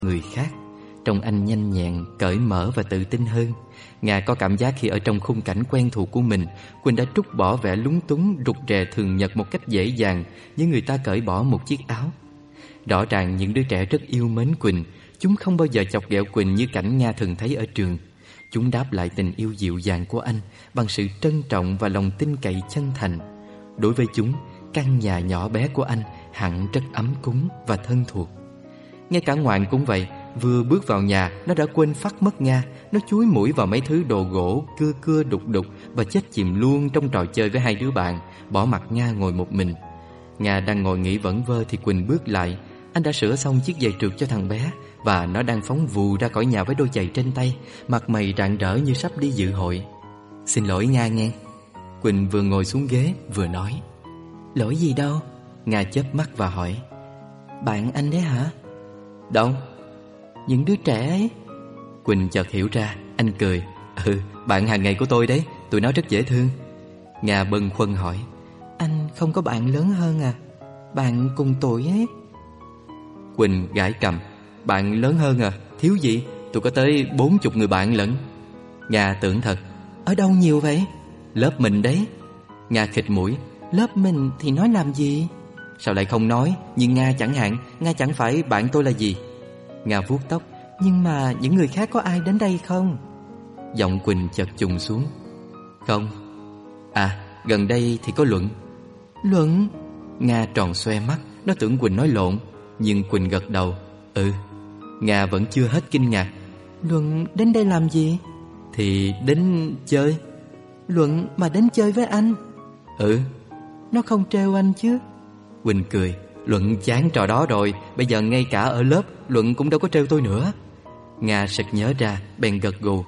người khác. Trông anh nhanh nhẹn, cởi mở và tự tin hơn. Nga có cảm giác khi ở trong khung cảnh quen thuộc của mình, Quỳnh đã trút bỏ vẻ lúng túng, rụt rè thường nhật một cách dễ dàng như người ta cởi bỏ một chiếc áo. Rõ ràng những đứa trẻ rất yêu mến Quỳnh. Chúng không bao giờ chọc ghẹo Quỳnh như cảnh Nga thường thấy ở trường. Chúng đáp lại tình yêu dịu dàng của anh bằng sự trân trọng và lòng tin cậy chân thành. Đối với chúng, căn nhà nhỏ bé của anh hẳn rất ấm cúng và thân thuộc. Ngay cả Ngoạn cũng vậy. Vừa bước vào nhà, nó đã quên phắt mất Nga. Nó chúi mũi vào mấy thứ đồ gỗ cưa cưa đục đục và chết chìm luôn trong trò chơi với hai đứa bạn, bỏ mặc Nga ngồi một mình. Nga đang ngồi nghĩ vẩn vơ thì Quỳnh bước lại. Anh đã sửa xong chiếc giày trượt cho thằng bé và nó đang phóng vù ra khỏi nhà với đôi giày trên tay, mặt mày rạng rỡ như sắp đi dự hội. "Xin lỗi Nga nghe." Quỳnh vừa ngồi xuống ghế vừa nói. "Lỗi gì đâu?" Nga chớp mắt và hỏi. "Bạn anh đấy hả?" "Đâu?" "Những đứa trẻ ấy." Quỳnh chợt hiểu ra. Anh cười. Bạn hàng ngày của tôi đấy. Tụi nó rất dễ thương." Nga bâng khuâng hỏi. "Anh không có bạn lớn hơn à? Bạn cùng tuổi ấy." Quỳnh gãi cầm. "Bạn lớn hơn à? Thiếu gì? Tôi có tới 40 người bạn lận." Nga tưởng thật. "Ở đâu nhiều vậy?" "Lớp mình đấy." Nga khịt mũi. "Lớp mình thì nói làm gì?" "Sao lại không nói? Nhưng Nga chẳng hạn, Nga chẳng phải bạn tôi là gì?" Nga vuốt tóc. "Nhưng mà những người khác có ai đến đây không?" Giọng Quỳnh chợt trùng xuống. "Không." "À, gần đây thì có Luận." "Luận?" Nga tròn xoe mắt. Nó tưởng Quỳnh nói lộn. Nhưng Quỳnh gật đầu. "Ừ." Nga vẫn chưa hết kinh ngạc. "Luận đến đây làm gì?" "Thì đến chơi." "Luận mà đến chơi với anh?" "Ừ." "Nó không trêu anh chứ?" Quỳnh cười. "Luận chán trò đó rồi. Bây giờ ngay cả ở lớp Luận cũng đâu có trêu tôi nữa." Nga sực nhớ ra, bèn gật gù.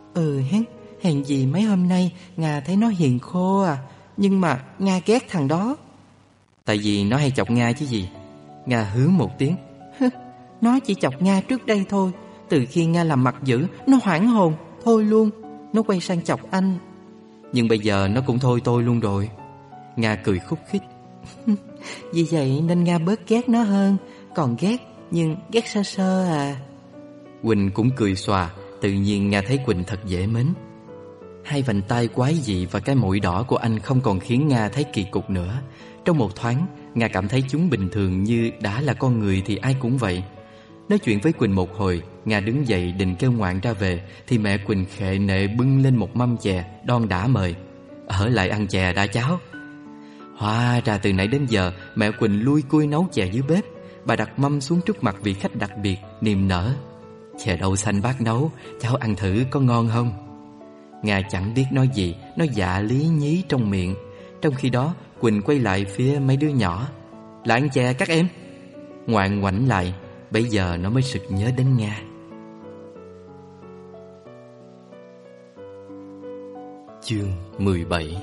Hèn gì mấy hôm nay Nga thấy nó hiền khô à. Nhưng mà Nga ghét thằng đó." "Tại vì nó hay chọc Nga chứ gì." Nga hứ một tiếng. "Nó chỉ chọc Nga trước đây thôi. Từ khi Nga làm mặt dữ, nó hoảng hồn, thôi luôn. Nó quay sang chọc anh." "Nhưng bây giờ nó cũng thôi tôi luôn rồi." Nga cười khúc khích. "Vì vậy nên Nga bớt ghét nó hơn. Còn ghét, nhưng ghét sơ sơ à." Quỳnh cũng cười xòa. Tự nhiên Nga thấy Quỳnh thật dễ mến. Hai vành tai quái dị và cái mũi đỏ của anh không còn khiến Nga thấy kỳ cục nữa. Trong một thoáng, Nga cảm thấy chúng bình thường, như đã là con người thì ai cũng vậy. Nói chuyện với Quỳnh một hồi, Nga đứng dậy định kêu Ngoạn ra về thì mẹ Quỳnh khệ nệ bưng lên một mâm chè đon đã mời. "Ở lại ăn chè đã cháu." Hóa ra từ nãy đến giờ mẹ Quỳnh lui cui nấu chè dưới bếp. Bà đặt mâm xuống trước mặt vị khách đặc biệt, niềm nở. "Chè đậu xanh bác nấu, cháu ăn thử có ngon không?" Nga chẳng biết nói gì, nó dạ lý nhí trong miệng. Trong khi đó Quỳnh quay lại phía mấy đứa nhỏ. "Lại ăn chè các em." Ngoạn ngoảnh lại. Bây giờ nó mới sực nhớ đến Nga. Chương 17.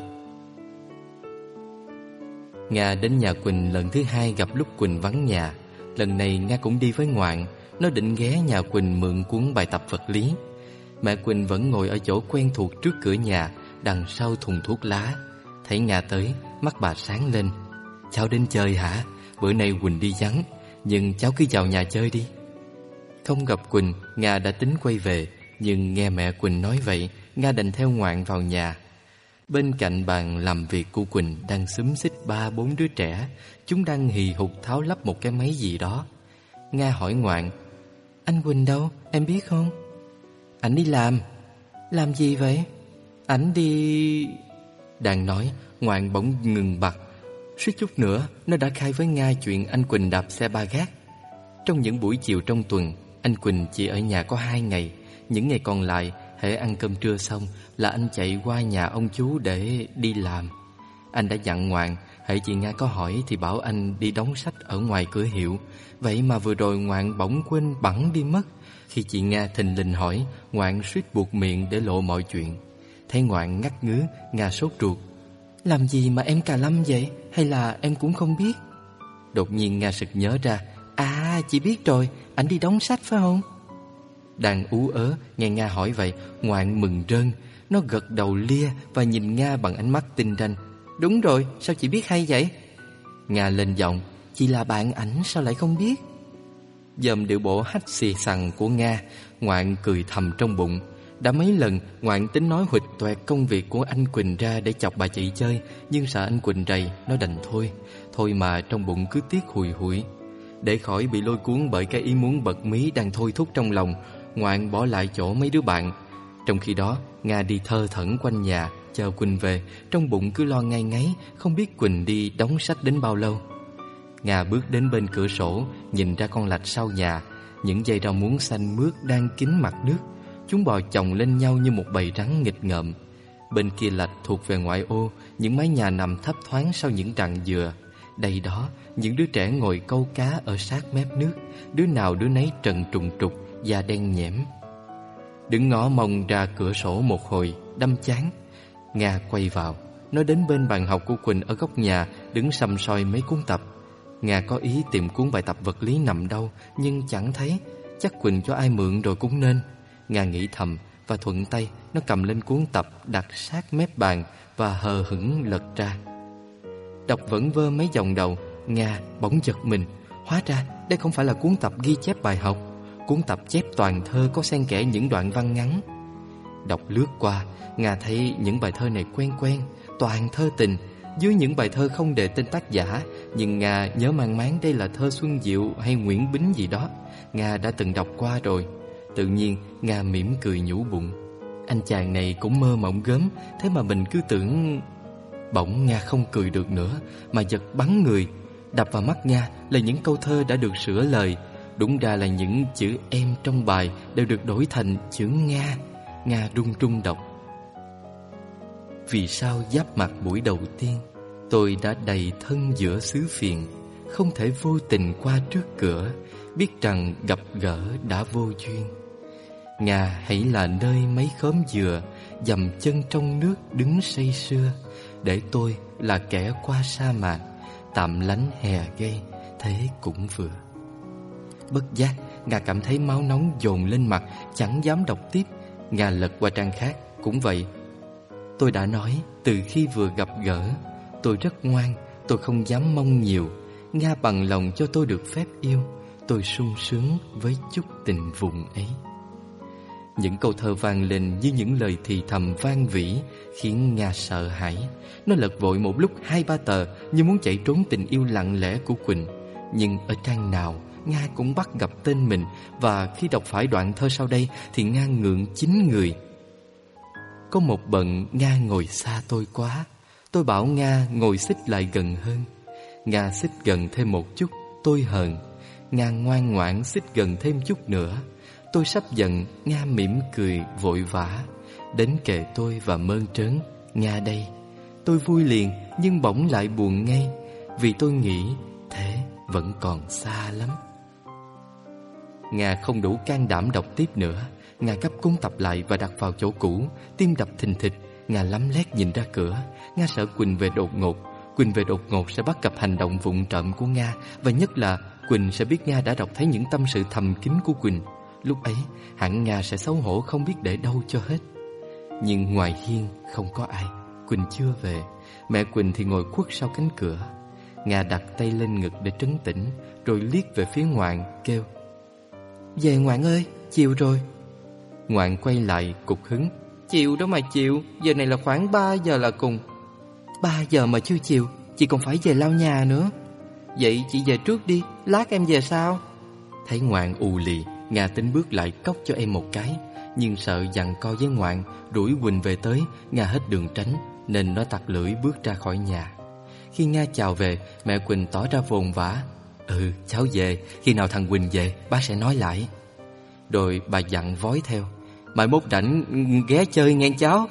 Nga đến nhà Quỳnh lần thứ hai gặp lúc Quỳnh vắng nhà. Lần này Nga cũng đi với Ngoạn. Nó định ghé nhà Quỳnh mượn cuốn bài tập vật lý. Mẹ Quỳnh vẫn ngồi ở chỗ quen thuộc trước cửa nhà, đằng sau thùng thuốc lá. Thấy Nga tới, mắt bà sáng lên. "Cháu đến chơi hả? Bữa nay Quỳnh đi vắng, nhưng cháu cứ vào nhà chơi đi." Không gặp Quỳnh, Nga đã tính quay về. Nhưng nghe mẹ Quỳnh nói vậy, Nga đành theo Ngoạn vào nhà. Bên cạnh bàn làm việc của Quỳnh đang xúm xít 3-4 đứa trẻ. Chúng đang hì hục tháo lắp một cái máy gì đó. Nga hỏi Ngoạn. "Anh Quỳnh đâu, em biết không?" "Ảnh đi làm." "Làm gì vậy?" "Ảnh đi..." Đang nói, Ngoạn bỗng ngừng bặt. Suýt chút nữa nó đã khai với Nga chuyện anh Quỳnh đạp xe ba gác. Trong những buổi chiều trong tuần, anh Quỳnh chỉ ở nhà có 2 ngày. Những ngày còn lại, hễ ăn cơm trưa xong là anh chạy qua nhà ông chú để đi làm. Anh đã dặn Ngoạn, hễ chị Nga có hỏi thì bảo anh đi đóng sách ở ngoài cửa hiệu. Vậy mà vừa rồi Ngoạn bỗng quên bẵng đi mất. Khi chị Nga thình lình hỏi, Ngoạn suýt buột miệng để lộ mọi chuyện. Thấy Ngoạn ngắt ngứ, Nga sốt ruột. "Làm gì mà em cà lâm vậy? Hay là em cũng không biết?" Đột nhiên Nga sực nhớ ra. "À, chị biết rồi, ảnh đi đóng sách phải không?" Đang ú ớ, nghe Nga hỏi vậy, Ngoạn mừng rơn. Nó gật đầu lia và nhìn Nga bằng ánh mắt tinh ranh. "Đúng rồi, sao chị biết hay vậy?" Nga lên giọng. "Chị là bạn ảnh sao lại không biết?" dòm điệu bộ hách xì xằng của Nga, Ngoạn cười thầm trong bụng. Đã mấy lần Ngoạn tính nói huỵch toẹt công việc của anh Quỳnh ra để chọc bà chị chơi, nhưng sợ anh Quỳnh rầy, nó đành thôi. Thôi mà trong bụng cứ tiếc hùi hụi. Để khỏi bị lôi cuốn bởi cái ý muốn bật mí đang thôi thúc trong lòng, Ngoạn bỏ lại chỗ mấy đứa bạn. Trong khi đó Nga đi thơ thẩn quanh nhà chờ Quỳnh về, trong bụng cứ lo ngay ngáy, không biết Quỳnh đi đóng sách đến bao lâu. Nga bước đến bên cửa sổ, nhìn ra con lạch sau nhà. Những dây rau muống xanh mướt đang kín mặt nước. Chúng bò chồng lên nhau như một bầy rắn nghịch ngợm. Bên kia lạch thuộc về ngoại ô, những mái nhà nằm thấp thoáng sau những rặng dừa. Đây đó, những đứa trẻ ngồi câu cá ở sát mép nước, đứa nào đứa nấy trần trùng trục, da đen nhẽm. Đứng ngó mông ra cửa sổ một hồi, đăm chán, Nga quay vào. Nó đến bên bàn học của Quỳnh ở góc nhà, đứng săm soi mấy cuốn tập. Nga có ý tìm cuốn bài tập vật lý nằm đâu, nhưng chẳng thấy. Chắc Quỳnh cho ai mượn rồi cũng nên. Nga nghĩ thầm và thuận tay nó cầm lên cuốn tập đặt sát mép bàn và hờ hững lật ra. Đọc vẩn vơ mấy dòng đầu, Nga bỗng giật mình. Hóa ra đây không phải là cuốn tập ghi chép bài học. Cuốn tập chép toàn thơ có xen kẽ những đoạn văn ngắn. Đọc lướt qua, Nga thấy những bài thơ này quen quen, toàn thơ tình. Dưới những bài thơ không đề tên tác giả, nhưng Nga nhớ mang máng đây là thơ Xuân Diệu hay Nguyễn Bính gì đó. Nga đã từng đọc qua rồi. Tự nhiên Nga mỉm cười nhủ bụng, anh chàng này cũng mơ mộng gớm, thế mà mình cứ tưởng... Bỗng Nga không cười được nữa, mà giật bắn người. Đập vào mắt Nga là những câu thơ đã được sửa lời. Đúng ra là những chữ em trong bài đều được đổi thành chữ Nga. Nga run run đọc. Vì sao giáp mặt buổi đầu tiên, tôi đã đầy thân giữa xứ phiền, không thể vô tình qua trước cửa, biết rằng gặp gỡ đã vô duyên. Nga hãy là nơi mấy khóm dừa, dầm chân trong nước đứng say sưa, để tôi là kẻ qua sa mạc, tạm lánh hè gây, thế cũng vừa. Bất giác Nga cảm thấy máu nóng dồn lên mặt, chẳng dám đọc tiếp. Nga lật qua trang khác, cũng vậy. Tôi đã nói từ khi vừa gặp gỡ, tôi rất ngoan, tôi không dám mong nhiều. Nga bằng lòng cho tôi được phép yêu, tôi sung sướng với chút tình vùng ấy. Những câu thơ vang lên như những lời thì thầm vang vỉ, khiến Nga sợ hãi. Nó lật vội một lúc 2-3 tờ, như muốn chạy trốn tình yêu lặng lẽ của Quỳnh. Nhưng ở trang nào Nga cũng bắt gặp tên mình, và khi đọc phải đoạn thơ sau đây thì Nga ngượng chín người. Có một bận Nga ngồi xa tôi quá, tôi bảo Nga ngồi xích lại gần hơn. Nga xích gần thêm một chút, tôi hờn. Nga ngoan ngoãn xích gần thêm chút nữa. Tôi sắp giận, Nga mỉm cười vội vã đến kề tôi và mơn trớn. Nga đây. Tôi vui liền nhưng bỗng lại buồn ngay, vì tôi nghĩ thế vẫn còn xa lắm. Nga không đủ can đảm đọc tiếp nữa. Nga gấp cuốn tập lại và đặt vào chỗ cũ, tim đập thình thịch. Nga lấm lét nhìn ra cửa. Nga sợ Quỳnh về đột ngột. Quỳnh về đột ngột sẽ bắt gặp hành động vụng trộm của Nga, và nhất là Quỳnh sẽ biết Nga đã đọc thấy những tâm sự thầm kín của Quỳnh. Lúc ấy hẳn Nga sẽ xấu hổ không biết để đâu cho hết. Nhưng ngoài hiên không có ai. Quỳnh chưa về. Mẹ Quỳnh thì ngồi khuất sau cánh cửa. Nga đặt tay lên ngực để trấn tĩnh, rồi liếc về phía Ngoạn kêu: Về Ngoạn ơi, chiều rồi. Ngoạn quay lại cục hứng: Chiều đó mà chiều, giờ này là khoảng 3 giờ là cùng. 3 giờ mà chưa chiều, chị còn phải về lau nhà nữa. Vậy chị về trước đi, lát em về sau. Thấy Ngoạn ù lì, Nga tính bước lại cốc cho em một cái, nhưng sợ giằng co với Ngoạn đuổi Quỳnh về tới, Nga hết đường tránh, nên nó tặc lưỡi bước ra khỏi nhà. Khi Nga chào về, mẹ Quỳnh tỏ ra vồn vã: Cháu về, khi nào thằng Quỳnh về bác sẽ nói lại. Rồi bà dặn vói theo: Mai mốt rảnh ghé chơi nghe cháu.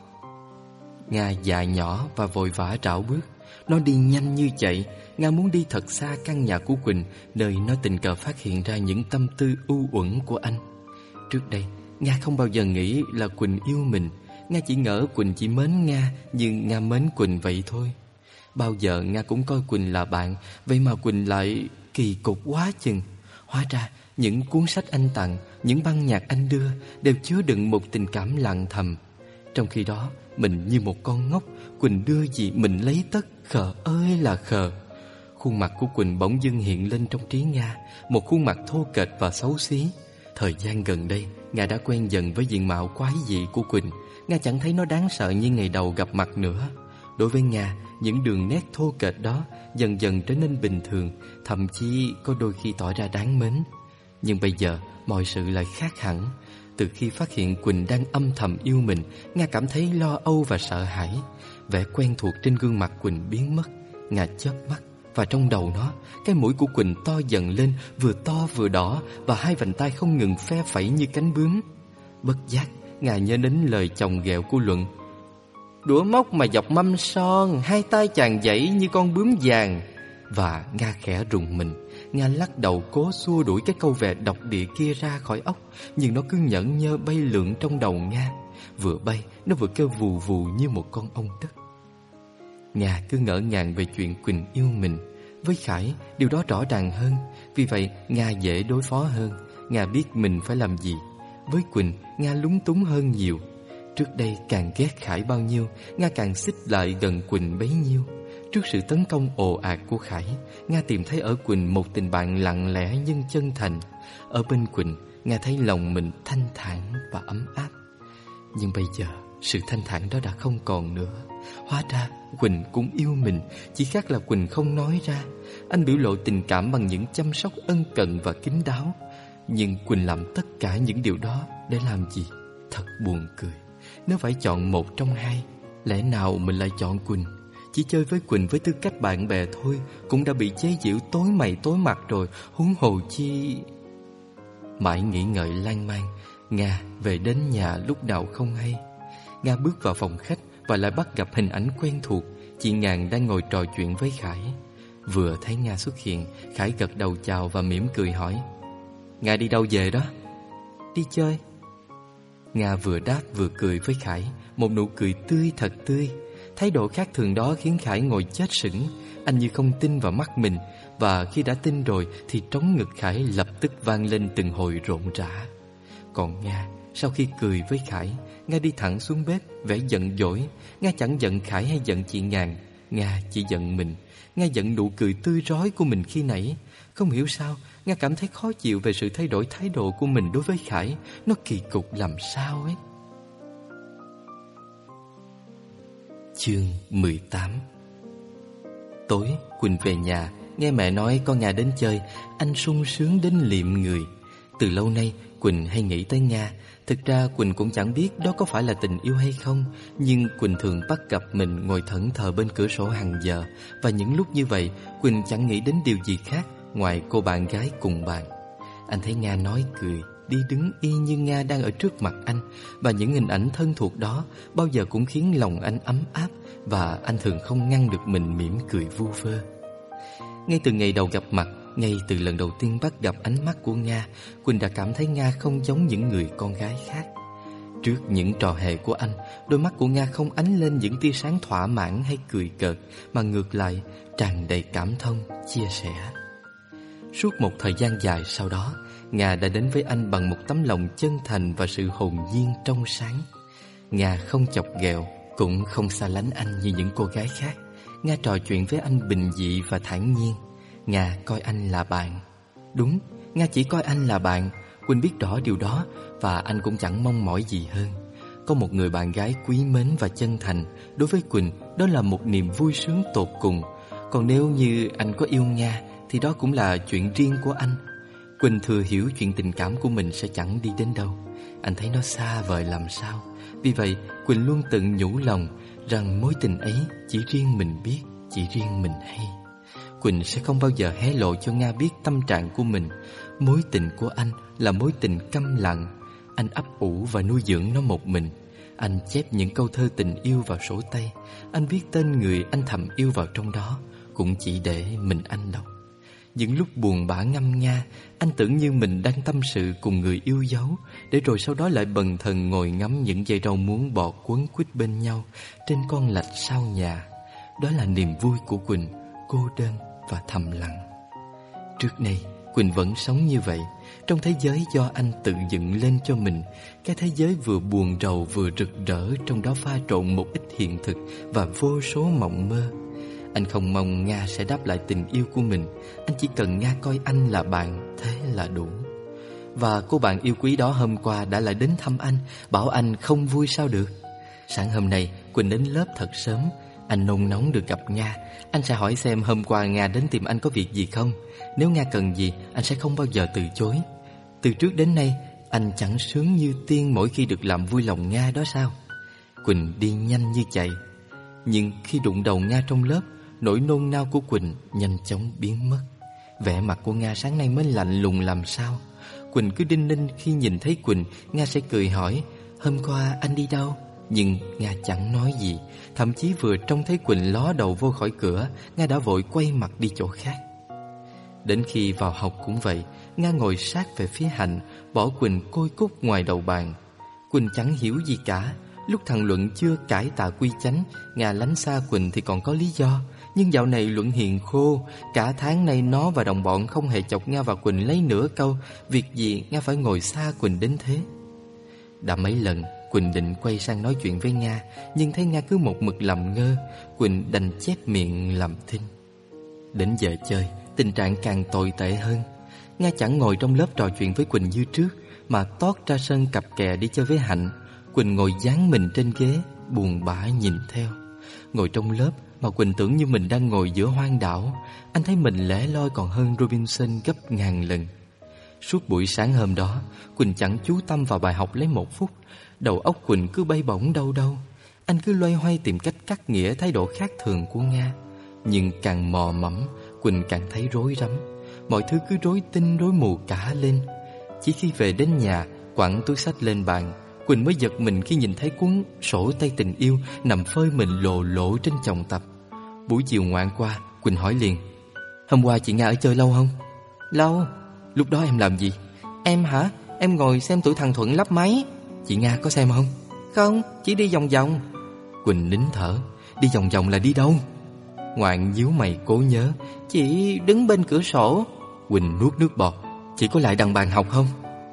Nga dạ nhỏ và vội vã rảo bước. Nó đi nhanh như chạy. Nga muốn đi thật xa căn nhà của Quỳnh, nơi nó tình cờ phát hiện ra những tâm tư u uẩn của anh. Trước đây Nga không bao giờ nghĩ là Quỳnh yêu mình. Nga chỉ ngỡ Quỳnh chỉ mến Nga như Nga mến Quỳnh vậy thôi. Bao giờ Nga cũng coi Quỳnh là bạn, vậy mà Quỳnh lại kỳ cục quá chừng. Hóa ra những cuốn sách anh tặng, những băng nhạc anh đưa đều chứa đựng một tình cảm lặng thầm. Trong khi đó mình như một con ngốc, Quỳnh đưa gì mình lấy tất, khờ ơi là khờ. Khuôn mặt của Quỳnh bỗng dưng hiện lên trong trí Nga, một khuôn mặt thô kệch và xấu xí. Thời gian gần đây, Nga đã quen dần với diện mạo quái dị của Quỳnh. Nga chẳng thấy nó đáng sợ như ngày đầu gặp mặt nữa. Đối với Nga, những đường nét thô kệch đó dần dần trở nên bình thường, thậm chí có đôi khi tỏ ra đáng mến. Nhưng bây giờ, mọi sự lại khác hẳn. Từ khi phát hiện Quỳnh đang âm thầm yêu mình, Nga cảm thấy lo âu và sợ hãi. Vẻ quen thuộc trên gương mặt Quỳnh biến mất. Nga chớp mắt, và trong đầu nó, cái mũi của Quỳnh to dần lên, vừa to vừa đỏ, và hai vành tay không ngừng phe phẩy như cánh bướm. Bất giác, Nga nhớ đến lời chồng ghẹo của Luận: đũa móc mà dọc mâm son, hai tay chàng dãy như con bướm vàng. Và Nga khẽ rùng mình. Nga lắc đầu cố xua đuổi cái câu vẻ độc địa kia ra khỏi óc, nhưng nó cứ nhởn nhơ bay lượn trong đầu Nga. Vừa bay, nó vừa kêu vù vù như một con ong đất. Nga cứ ngỡ ngàng về chuyện Quỳnh yêu mình. Với Khải, điều đó rõ ràng hơn. Vì vậy, Nga dễ đối phó hơn. Nga biết mình phải làm gì. Với Quỳnh, Nga lúng túng hơn nhiều. Trước đây càng ghét Khải bao nhiêu, Nga càng xích lại gần Quỳnh bấy nhiêu. Trước sự tấn công ồ ạt của Khải, Nga tìm thấy ở Quỳnh một tình bạn lặng lẽ nhưng chân thành. Ở bên Quỳnh, Nga thấy lòng mình thanh thản và ấm áp. Nhưng bây giờ, sự thanh thản đó đã không còn nữa. Hóa ra Quỳnh cũng yêu mình, chỉ khác là Quỳnh không nói ra. Anh biểu lộ tình cảm bằng những chăm sóc ân cần và kín đáo. Nhưng Quỳnh làm tất cả những điều đó để làm gì? Thật buồn cười. Nếu phải chọn một trong hai, lẽ nào mình lại chọn Quỳnh? Chỉ chơi với Quỳnh với tư cách bạn bè thôi cũng đã bị chế giễu tối mày tối mặt rồi, huống hồ chi... Mãi nghĩ ngợi lan man, Nga về đến nhà lúc nào không hay. Nga bước vào phòng khách và lại bắt gặp hình ảnh quen thuộc. Chị Ngàn đang ngồi trò chuyện với Khải. Vừa thấy Nga xuất hiện, Khải gật đầu chào và mỉm cười hỏi: Nga đi đâu về đó? Đi chơi. Nga vừa đáp vừa cười với Khải, một nụ cười tươi thật tươi. Thái độ khác thường đó khiến Khải ngồi chết sững. Anh như không tin vào mắt mình. Và khi đã tin rồi thì trống ngực Khải lập tức vang lên từng hồi rộn rã. Còn Nga, sau khi cười với Khải, Nga đi thẳng xuống bếp, vẻ giận dỗi. Nga chẳng giận Khải hay giận chị Ngàn. Nga chỉ giận mình. Nga giận nụ cười tươi rói của mình khi nãy. Không hiểu sao, Nga cảm thấy khó chịu về sự thay đổi thái độ của mình đối với Khải. Nó kỳ cục làm sao ấy. Chương 18. Tối, Quỳnh về nhà, nghe mẹ nói con Nga đến chơi. Anh sung sướng đến liệm người. Từ lâu nay, Quỳnh hay nghĩ tới Nga. Thực ra Quỳnh cũng chẳng biết đó có phải là tình yêu hay không. Nhưng Quỳnh thường bắt gặp mình ngồi thẫn thờ bên cửa sổ hàng giờ. Và những lúc như vậy, Quỳnh chẳng nghĩ đến điều gì khác ngoài cô bạn gái cùng bàn. Anh thấy Nga nói cười, đi đứng y như Nga đang ở trước mặt anh. Và những hình ảnh thân thuộc đó bao giờ cũng khiến lòng anh ấm áp. Và anh thường không ngăn được mình mỉm cười vu vơ. Ngay từ ngày đầu gặp mặt, ngay từ lần đầu tiên bắt gặp ánh mắt của Nga, Quỳnh đã cảm thấy Nga không giống những người con gái khác. Trước những trò hề của anh, đôi mắt của Nga không ánh lên những tia sáng thỏa mãn hay cười cợt, mà ngược lại tràn đầy cảm thông, chia sẻ. Suốt một thời gian dài sau đó, Nga đã đến với anh bằng một tấm lòng chân thành và sự hồn nhiên trong sáng. Nga không chọc ghẹo, cũng không xa lánh anh như những cô gái khác. Nga trò chuyện với anh bình dị và thản nhiên. Nga coi anh là bạn. Đúng, Nga chỉ coi anh là bạn. Quỳnh biết rõ điều đó, và anh cũng chẳng mong mỏi gì hơn. Có một người bạn gái quý mến và chân thành, đối với Quỳnh, đó là một niềm vui sướng tột cùng. Còn nếu như anh có yêu Nga, thì đó cũng là chuyện riêng của anh. Quỳnh thừa hiểu chuyện tình cảm của mình sẽ chẳng đi đến đâu. Anh thấy nó xa vời làm sao. Vì vậy, Quỳnh luôn tự nhủ lòng rằng mối tình ấy chỉ riêng mình biết, chỉ riêng mình hay. Quỳnh sẽ không bao giờ hé lộ cho Nga biết tâm trạng của mình. Mối tình của anh là mối tình câm lặng. Anh ấp ủ và nuôi dưỡng nó một mình. Anh chép những câu thơ tình yêu vào sổ tay. Anh viết tên người anh thầm yêu vào trong đó, cũng chỉ để mình anh đọc. Những lúc buồn bã ngâm nga, anh tưởng như mình đang tâm sự cùng người yêu dấu, để rồi sau đó lại bần thần ngồi ngắm những dây rau muống bò quấn quýt bên nhau trên con lạch sau nhà. Đó là niềm vui của Quỳnh, cô đơn và thầm lặng. Trước nay, Quỳnh vẫn sống như vậy, trong thế giới do anh tự dựng lên cho mình. Cái thế giới vừa buồn rầu vừa rực rỡ, trong đó pha trộn một ít hiện thực và vô số mộng mơ. Anh không mong Nga sẽ đáp lại tình yêu của mình. Anh chỉ cần Nga coi anh là bạn, thế là đủ. Và cô bạn yêu quý đó hôm qua đã lại đến thăm anh, bảo anh không vui sao được. Sáng hôm nay Quỳnh đến lớp thật sớm. Anh nôn nóng được gặp Nga. Anh sẽ hỏi xem hôm qua Nga đến tìm anh có việc gì không. Nếu Nga cần gì, anh sẽ không bao giờ từ chối. Từ trước đến nay, anh chẳng sướng như tiên mỗi khi được làm vui lòng Nga đó sao? Quỳnh đi nhanh như chạy. Nhưng khi đụng đầu Nga trong lớp, nỗi nôn nao của Quỳnh nhanh chóng biến mất. Vẻ mặt của Nga sáng nay mới lạnh lùng làm sao. Quỳnh cứ đinh ninh khi nhìn thấy Quỳnh, Nga sẽ cười hỏi: hôm qua anh đi đâu? Nhưng Nga chẳng nói gì. Thậm chí vừa trông thấy Quỳnh ló đầu vô khỏi cửa, Nga đã vội quay mặt đi chỗ khác. Đến khi vào học cũng vậy, Nga ngồi sát về phía Hạnh, bỏ Quỳnh côi cút ngoài đầu bàn. Quỳnh chẳng hiểu gì cả. Lúc thằng Luận chưa cải tà quy chánh, Nga lánh xa Quỳnh thì còn có lý do. Nhưng dạo này Luận hiền khô. Cả tháng nay nó và đồng bọn không hề chọc Nga và Quỳnh lấy nửa câu. Việc gì Nga phải ngồi xa Quỳnh đến thế? Đã mấy lần Quỳnh định quay sang nói chuyện với Nga, nhưng thấy Nga cứ một mực làm ngơ. Quỳnh đành chép miệng làm thinh. Đến giờ chơi, tình trạng càng tồi tệ hơn. Nga chẳng ngồi trong lớp trò chuyện với Quỳnh như trước, mà tót ra sân cặp kè đi chơi với Hạnh. Quỳnh ngồi dán mình trên ghế, buồn bã nhìn theo. Ngồi trong lớp mà Quỳnh tưởng như mình đang ngồi giữa hoang đảo. Anh thấy mình lẻ loi còn hơn Robinson gấp ngàn lần. Suốt buổi sáng hôm đó, Quỳnh chẳng chú tâm vào bài học lấy một phút. Đầu óc Quỳnh cứ bay bổng đâu đâu. Anh cứ loay hoay tìm cách cắt nghĩa thái độ khác thường của Nga. Nhưng càng mò mẫm, Quỳnh càng thấy rối rắm. Mọi thứ cứ rối tinh rối mù cả lên. Chỉ khi về đến nhà, quẳng túi xách lên bàn, Quỳnh mới giật mình khi nhìn thấy cuốn sổ tay tình yêu nằm phơi mình lồ lộ trên chồng tập. Buổi chiều ngoạn qua, Quỳnh hỏi liền: hôm qua chị Nga ở chơi lâu không? Lâu. Lúc đó em làm gì? Em hả? Em ngồi xem tụi thằng Thuận lắp máy. Chị Nga có xem không? Không, chỉ đi vòng vòng. Quỳnh nín thở. Đi vòng vòng là đi đâu? Ngoạn nhíu mày cố nhớ. Chị đứng bên cửa sổ. Quỳnh nuốt nước bọt. Chị có lại đằng bàn học không?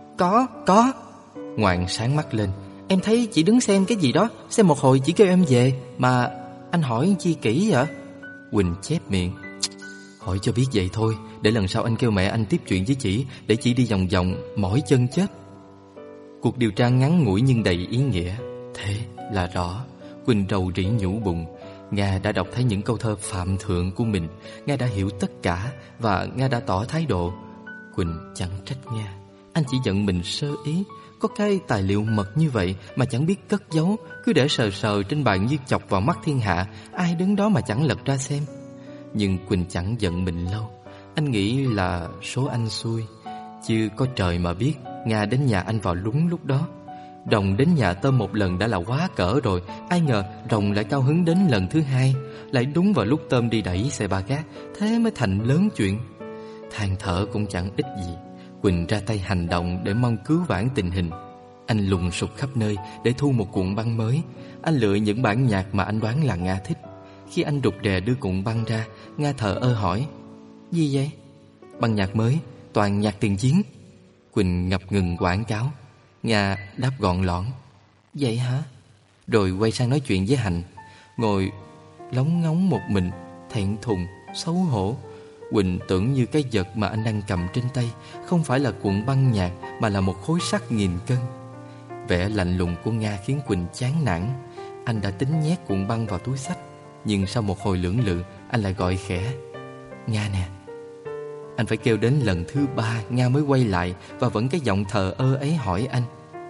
Có. Ngoạn sáng mắt lên. Em thấy chị đứng xem cái gì đó. Xem một hồi chị kêu em về. Mà anh hỏi chi kỹ vậy? Quỳnh chép miệng. Hỏi cho biết vậy thôi, để lần sau anh kêu mẹ anh tiếp chuyện với chị, để chị đi vòng vòng mỏi chân chết. Cuộc điều tra ngắn ngủi nhưng đầy ý nghĩa. Thế là rõ. Quỳnh rầu rĩ nhủ bụng. Nga đã đọc thấy những câu thơ phạm thượng của mình. Nga đã hiểu tất cả. Và Nga đã tỏ thái độ. Quỳnh chẳng trách Nga. Anh chỉ giận mình sơ ý. Có cái tài liệu mật như vậy mà chẳng biết cất giấu, cứ để sờ sờ trên bàn như chọc vào mắt thiên hạ. Ai đứng đó mà chẳng lật ra xem. Nhưng Quỳnh chẳng giận mình lâu. Anh nghĩ là số anh xui. Chứ có trời mà biết Nga đến nhà anh vào đúng lúc đó. Rồng đến nhà Tôm một lần đã là quá cỡ rồi. Ai ngờ Rồng lại cao hứng đến lần thứ hai. Lại đúng vào lúc Tôm đi đẩy xe ba gác. Thế mới thành lớn chuyện. Than thở cũng chẳng ích gì. Quỳnh ra tay hành động để mong cứu vãn tình hình. Anh lùng sục khắp nơi để thu một cuộn băng mới. Anh lựa những bản nhạc mà anh đoán là Nga thích. Khi anh rụt rè đưa cuộn băng ra, Nga thờ ơ hỏi: gì vậy? Băng nhạc mới, toàn nhạc tiền chiến. Quỳnh ngập ngừng quảng cáo. Nga đáp gọn lõn: vậy hả? Rồi quay sang nói chuyện với Hạnh. Ngồi lóng ngóng một mình, thẹn thùng, xấu hổ. Quỳnh tưởng như cái vật mà anh đang cầm trên tay không phải là cuộn băng nhạc, mà là một khối sắt nghìn cân. Vẻ lạnh lùng của Nga khiến Quỳnh chán nản. Anh đã tính nhét cuộn băng vào túi xách. Nhưng sau một hồi lưỡng lự, anh lại gọi khẽ: Nga nè. Anh phải kêu đến lần thứ 3 Nga mới quay lại, và vẫn cái giọng thờ ơ ấy hỏi anh: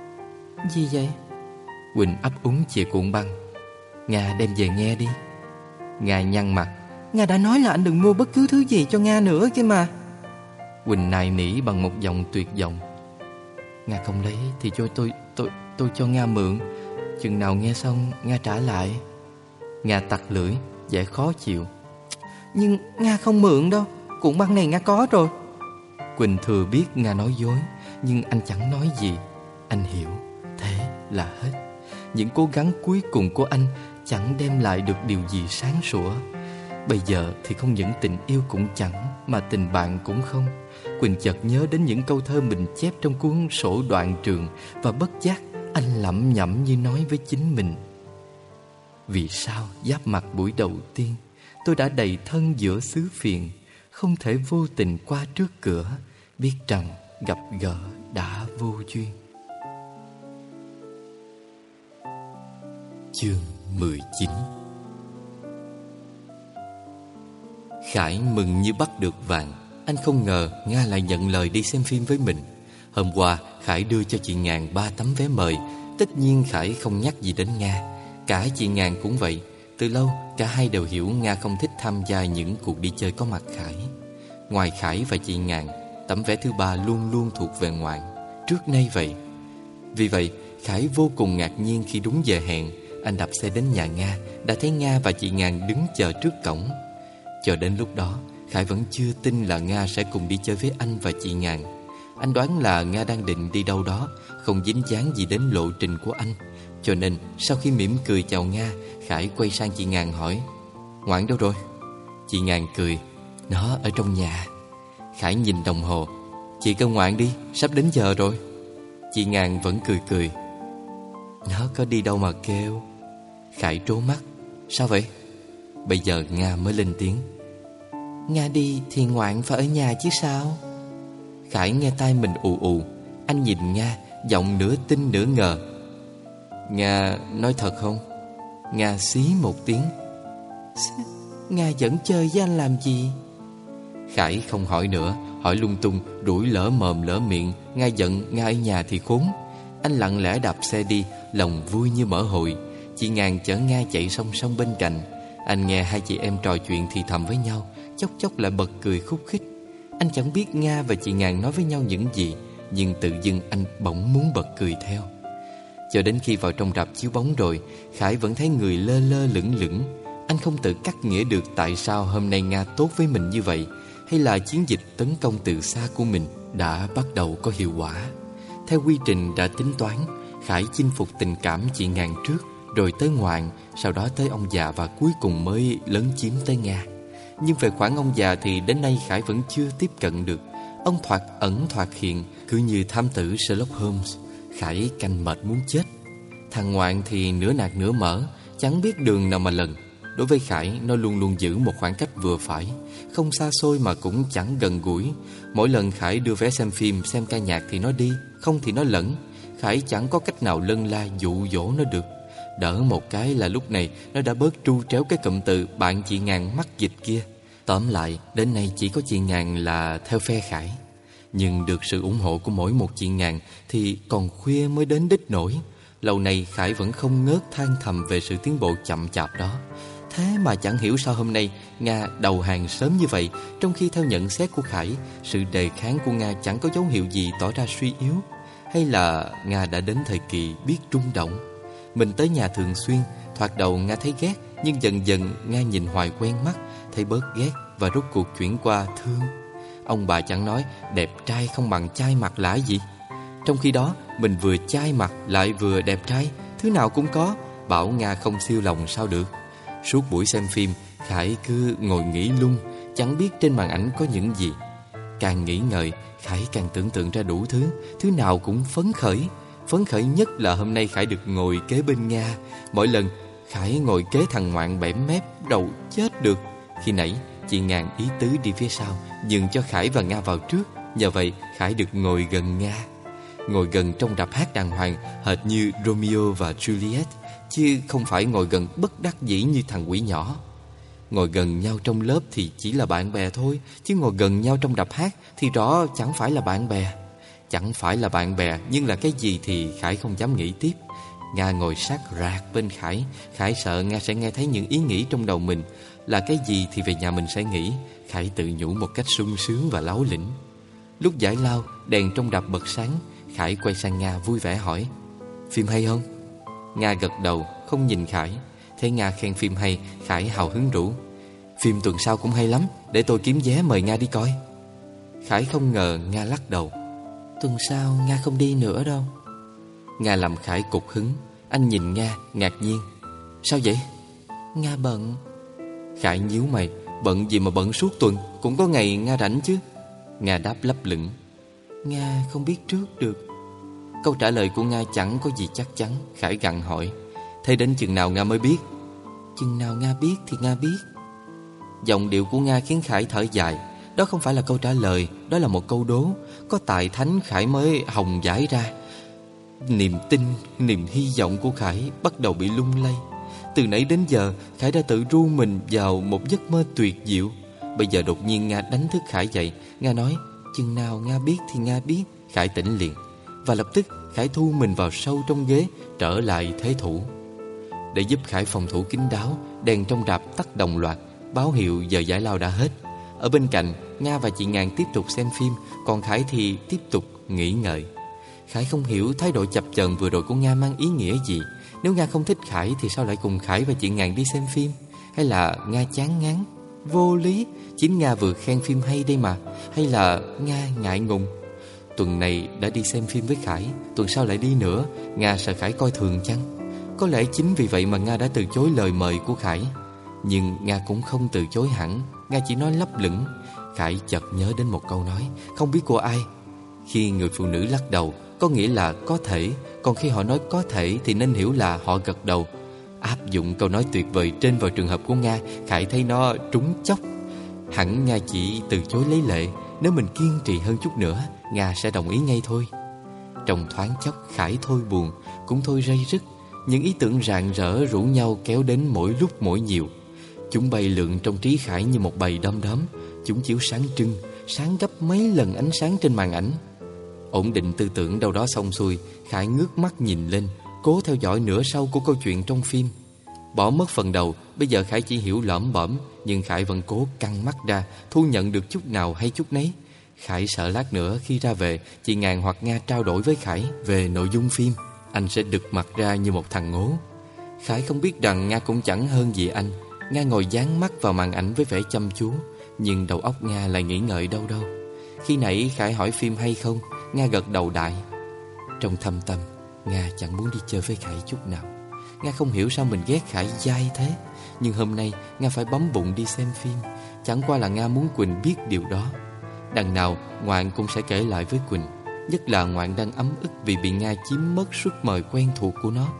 gì vậy? Quỳnh ấp úng chìa cuộn băng. Nga đem về nghe đi. Nga nhăn mặt. Nga đã nói là anh đừng mua bất cứ thứ gì cho Nga nữa kia mà. Quỳnh nài nỉ bằng một giọng tuyệt vọng. Nga không lấy thì cho tôi cho Nga mượn. Chừng nào nghe xong Nga trả lại. Nga tặc lưỡi, vẻ khó chịu. Nhưng Nga không mượn đâu, cuộn băng này Nga có rồi. Quỳnh thừa biết Nga nói dối, nhưng anh chẳng nói gì. Anh hiểu, thế là hết. Những cố gắng cuối cùng của anh chẳng đem lại được điều gì sáng sủa. Bây giờ thì không những tình yêu cũng chẳng, mà tình bạn cũng không. Quỳnh chợt nhớ đến những câu thơ mình chép trong cuốn sổ đoạn trường, và bất giác anh lẩm nhẩm như nói với chính mình: vì sao giáp mặt buổi đầu tiên tôi đã đầy thân giữa xứ phiền, không thể vô tình qua trước cửa, biết rằng gặp gỡ đã vô duyên. Chương 19. Khải mừng như bắt được vàng. Anh không ngờ Nga lại nhận lời đi xem phim với mình. Hôm qua Khải đưa cho chị Ngàn 3 tấm vé mời. Tất nhiên Khải không nhắc gì đến Nga. Cả chị Ngàn cũng vậy. Từ lâu cả hai đều hiểu Nga không thích tham gia những cuộc đi chơi có mặt Khải. Ngoài Khải và chị Ngàn, tấm vé thứ 3 luôn luôn thuộc về Ngoạn. Trước nay vậy. Vì vậy Khải vô cùng ngạc nhiên khi đúng giờ hẹn, anh đạp xe đến nhà Nga, đã thấy Nga và chị Ngàn đứng chờ trước cổng. Cho đến lúc đó Khải vẫn chưa tin là Nga sẽ cùng đi chơi với anh và chị Ngàn. Anh đoán là Nga đang định đi đâu đó, không dính dáng gì đến lộ trình của anh. Cho nên sau khi mỉm cười chào Nga, Khải quay sang chị Ngàn hỏi: Ngoạn đâu rồi? Chị Ngàn cười: Nó ở trong nhà. Khải nhìn đồng hồ: Chị kêu Ngoạn đi, sắp đến giờ rồi. Chị Ngàn vẫn cười cười: Nó có đi đâu mà kêu. Khải trố mắt: Sao vậy? Bây giờ Nga mới lên tiếng: Nga đi thì Ngoạn phải ở nhà chứ sao. Khải nghe tai mình ù ù. Anh nhìn Nga, giọng nửa tin nửa ngờ: Nga nói thật không? Nga xí một tiếng: Nga vẫn chơi với anh làm gì? Khải không hỏi nữa, hỏi lung tung, đuổi lỡ mồm lỡ miệng. Nga giận Nga ở nhà thì khốn. Anh lặng lẽ đạp xe đi, lòng vui như mở hội. Chị Ngàn chở Nga chạy song song bên cạnh. Anh nghe hai chị em trò chuyện thì thầm với nhau, chốc chốc lại bật cười khúc khích. Anh chẳng biết Nga và chị Ngàn nói với nhau những gì, nhưng tự dưng anh bỗng muốn bật cười theo. Cho đến khi vào trong rạp chiếu bóng rồi, Khải vẫn thấy người lơ lơ lửng lửng. Anh không tự cắt nghĩa được tại sao hôm nay Nga tốt với mình như vậy, hay là chiến dịch tấn công từ xa của mình đã bắt đầu có hiệu quả. Theo quy trình đã tính toán, Khải chinh phục tình cảm chị Ngàn trước, rồi tới Ngoạn, sau đó tới ông già và cuối cùng mới lấn chiếm tới Nga. Nhưng về khoản ông già thì đến nay Khải vẫn chưa tiếp cận được. Ông thoạt ẩn thoạt hiện, cứ như thám tử Sherlock Holmes. Khải canh mệt muốn chết. Thằng Ngoạn thì nửa nạc nửa mỡ, chẳng biết đường nào mà lần. Đối với Khải, nó luôn luôn giữ một khoảng cách vừa phải, không xa xôi mà cũng chẳng gần gũi. Mỗi lần Khải đưa vé xem phim, xem ca nhạc thì nó đi, không thì nó lẫn. Khải chẳng có cách nào lân la dụ dỗ nó được. Đỡ một cái là lúc này nó đã bớt tru tréo cái cụm từ bạn chị Ngàn mắc dịch kia. Tóm lại, đến nay chỉ có chị Ngàn là theo phe Khải. Nhưng được sự ủng hộ của mỗi một chị Ngàn thì còn khuya mới đến đích nổi. Lâu nay Khải vẫn không ngớt than thầm về sự tiến bộ chậm chạp đó. Thế mà chẳng hiểu sao hôm nay Nga đầu hàng sớm như vậy, trong khi theo nhận xét của Khải, sự đề kháng của Nga chẳng có dấu hiệu gì tỏ ra suy yếu. Hay là Nga đã đến thời kỳ biết rung động? Mình tới nhà thường xuyên, thoạt đầu Nga thấy ghét, nhưng dần dần Nga nhìn hoài quen mắt, thấy bớt ghét và rốt cuộc chuyển qua thương. Ông bà chẳng nói đẹp trai không bằng trai mặt là gì. Trong khi đó mình vừa trai mặt lại vừa đẹp trai, thứ nào cũng có, bảo Nga không siêu lòng sao được. Suốt buổi xem phim, Khải cứ ngồi nghĩ lung, chẳng biết trên màn ảnh có những gì. Càng nghĩ ngợi, Khải càng tưởng tượng ra đủ thứ, thứ nào cũng phấn khởi. Phấn khởi nhất là hôm nay Khải được ngồi kế bên Nga. Mỗi lần Khải ngồi kế thằng Ngoạn bẽm mép, đầu chết được. Khi nãy chị Ngàn ý tứ đi phía sau, nhường cho Khải và Nga vào trước. Nhờ vậy Khải được ngồi gần Nga, ngồi gần trong rạp hát đàng hoàng, hệt như Romeo và Juliet, chứ không phải ngồi gần bất đắc dĩ như thằng quỷ nhỏ. Ngồi gần nhau trong lớp thì chỉ là bạn bè thôi, chứ ngồi gần nhau trong rạp hát thì rõ chẳng phải là bạn bè. Chẳng phải là bạn bè, nhưng là cái gì thì Khải không dám nghĩ tiếp. Nga ngồi sát rạc bên Khải. Khải sợ Nga sẽ nghe thấy những ý nghĩ trong đầu mình. Là cái gì thì về nhà mình sẽ nghĩ. Khải tự nhủ một cách sung sướng và láu lĩnh. Lúc giải lao, đèn trong rạp bật sáng. Khải quay sang Nga vui vẻ hỏi: Phim hay không? Nga gật đầu, không nhìn Khải. Thấy Nga khen phim hay, Khải hào hứng rủ: Phim tuần sau cũng hay lắm, để tôi kiếm vé mời Nga đi coi. Khải không ngờ Nga lắc đầu: Tuần sau Nga không đi nữa đâu. Nga làm Khải cục hứng. Anh nhìn Nga ngạc nhiên: Sao vậy? Nga bận. Khải nhíu mày: Bận gì mà bận suốt tuần, cũng có ngày Nga rảnh chứ. Nga đáp lấp lửng: Nga không biết trước được. Câu trả lời của Nga chẳng có gì chắc chắn. Khải gặng hỏi: Thế đến chừng nào Nga mới biết? Chừng nào Nga biết thì Nga biết. Giọng điệu của Nga khiến Khải thở dài. Đó không phải là câu trả lời, đó là một câu đố. Có tài thánh Khải mới hồng giải ra. Niềm tin, niềm hy vọng của Khải bắt đầu bị lung lay. Từ nãy đến giờ Khải đã tự ru mình vào một giấc mơ tuyệt diệu. Bây giờ đột nhiên Nga đánh thức Khải dậy. Nga nói: chừng nào Nga biết thì Nga biết. Khải tỉnh liền. Và lập tức Khải thu mình vào sâu trong ghế, trở lại thế thủ. Để giúp Khải phòng thủ kín đáo, đèn trong rạp tắt đồng loạt, báo hiệu giờ giải lao đã hết. Ở bên cạnh, Nga và chị Ngàn tiếp tục xem phim, còn Khải thì tiếp tục nghĩ ngợi. Khải không hiểu thái độ chập chờn vừa rồi của Nga mang ý nghĩa gì. Nếu Nga không thích Khải thì sao lại cùng Khải và chị Ngàn đi xem phim? Hay là Nga chán ngán, vô lý? Chính Nga vừa khen phim hay đây mà. Hay là Nga ngại ngùng? Tuần này đã đi xem phim với Khải, tuần sau lại đi nữa. Nga sợ Khải coi thường chăng? Có lẽ chính vì vậy mà Nga đã từ chối lời mời của Khải. Nhưng Nga cũng không từ chối hẳn. Nga chỉ nói lấp lửng. Khải chợt nhớ đến một câu nói không biết của ai. Khi người phụ nữ lắc đầu có nghĩa là có thể, còn khi họ nói có thể thì nên hiểu là họ gật đầu. Áp dụng câu nói tuyệt vời trên vào trường hợp của Nga, Khải thấy nó trúng chóc. Hẳn Nga chỉ từ chối lấy lệ. Nếu mình kiên trì hơn chút nữa, Nga sẽ đồng ý ngay thôi. Trong thoáng chốc Khải thôi buồn, cũng thôi ray rứt. Những ý tưởng rạng rỡ rủ nhau kéo đến mỗi lúc mỗi nhiều. Chúng bay lượn trong trí Khải như một bầy đom đóm. Chúng chiếu sáng trưng, sáng gấp mấy lần ánh sáng trên màn ảnh. Ổn định tư tưởng đâu đó xong xuôi, Khải ngước mắt nhìn lên, cố theo dõi nửa sau của câu chuyện trong phim. Bỏ mất phần đầu, bây giờ Khải chỉ hiểu lởm bởm, nhưng Khải vẫn cố căng mắt ra, thu nhận được chút nào hay chút nấy. Khải sợ lát nữa khi ra về, chị Ngàn hoặc Nga trao đổi với Khải về nội dung phim, anh sẽ đực mặt ra như một thằng ngố. Khải không biết rằng Nga cũng chẳng hơn gì anh. Nga ngồi dán mắt vào màn ảnh với vẻ chăm chú, nhưng đầu óc Nga lại nghĩ ngợi đâu đâu. Khi nãy Khải hỏi phim hay không, Nga gật đầu đại. Trong thâm tâm, Nga chẳng muốn đi chơi với Khải chút nào. Nga không hiểu sao mình ghét Khải dai thế. Nhưng hôm nay Nga phải bấm bụng đi xem phim. Chẳng qua là Nga muốn Quỳnh biết điều đó. Đằng nào Ngoạn cũng sẽ kể lại với Quỳnh. Nhất là Ngoạn đang ấm ức vì bị Nga chiếm mất suất mời quen thuộc của nó.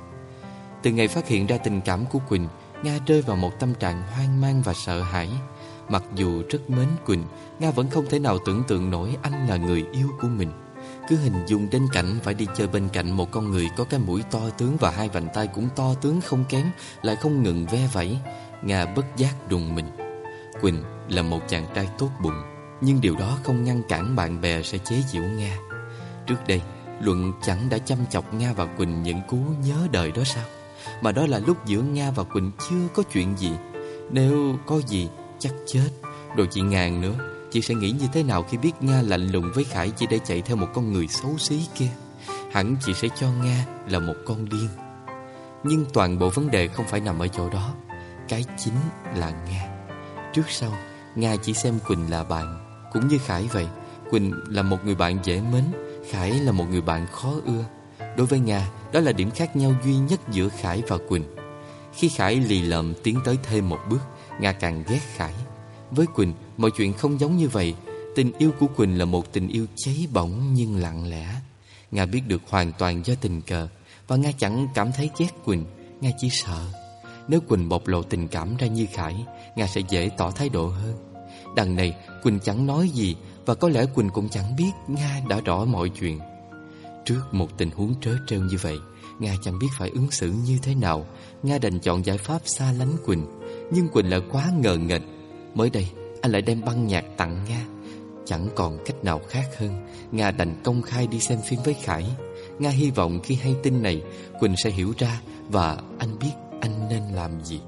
Từ ngày phát hiện ra tình cảm của Quỳnh, Nga rơi vào một tâm trạng hoang mang và sợ hãi. Mặc dù rất mến Quỳnh, Nga vẫn không thể nào tưởng tượng nổi anh là người yêu của mình. Cứ hình dung đến cảnh phải đi chơi bên cạnh một con người có cái mũi to tướng và hai vành tay cũng to tướng không kém, lại không ngừng ve vẫy. Nga bất giác đùng mình. Quỳnh là một chàng trai tốt bụng, nhưng điều đó không ngăn cản bạn bè sẽ chế giễu Nga. Trước đây, Luận chẳng đã chăm chọc Nga và Quỳnh những cú nhớ đời đó sao? Mà đó là lúc giữa Nga và Quỳnh chưa có chuyện gì. Nếu có gì, chắc chết. Rồi chị Ngàn nữa, chị sẽ nghĩ như thế nào khi biết Nga lạnh lùng với Khải chỉ để chạy theo một con người xấu xí kia? Hẳn chị sẽ cho Nga là một con điên. Nhưng toàn bộ vấn đề không phải nằm ở chỗ đó. Cái chính là Nga. Trước sau, Nga chỉ xem Quỳnh là bạn. Cũng như Khải vậy, Quỳnh là một người bạn dễ mến, Khải là một người bạn khó ưa. Đối với Nga, đó là điểm khác nhau duy nhất giữa Khải và Quỳnh. Khi Khải lì lợm tiến tới thêm một bước, Nga càng ghét Khải. Với Quỳnh, mọi chuyện không giống như vậy. Tình yêu của Quỳnh là một tình yêu cháy bỏng nhưng lặng lẽ. Nga biết được hoàn toàn do tình cờ. Và Nga chẳng cảm thấy ghét Quỳnh, Nga chỉ sợ. Nếu Quỳnh bộc lộ tình cảm ra như Khải, Nga sẽ dễ tỏ thái độ hơn. Đằng này, Quỳnh chẳng nói gì, và có lẽ Quỳnh cũng chẳng biết Nga đã rõ mọi chuyện. Trước một tình huống trớ trêu như vậy, Nga chẳng biết phải ứng xử như thế nào. Nga đành chọn giải pháp xa lánh Quỳnh. Nhưng Quỳnh lại quá ngờ nghệch. Mới đây, anh lại đem băng nhạc tặng Nga. Chẳng còn cách nào khác hơn, Nga đành công khai đi xem phim với Khải. Nga hy vọng khi hay tin này, Quỳnh sẽ hiểu ra và anh biết anh nên làm gì.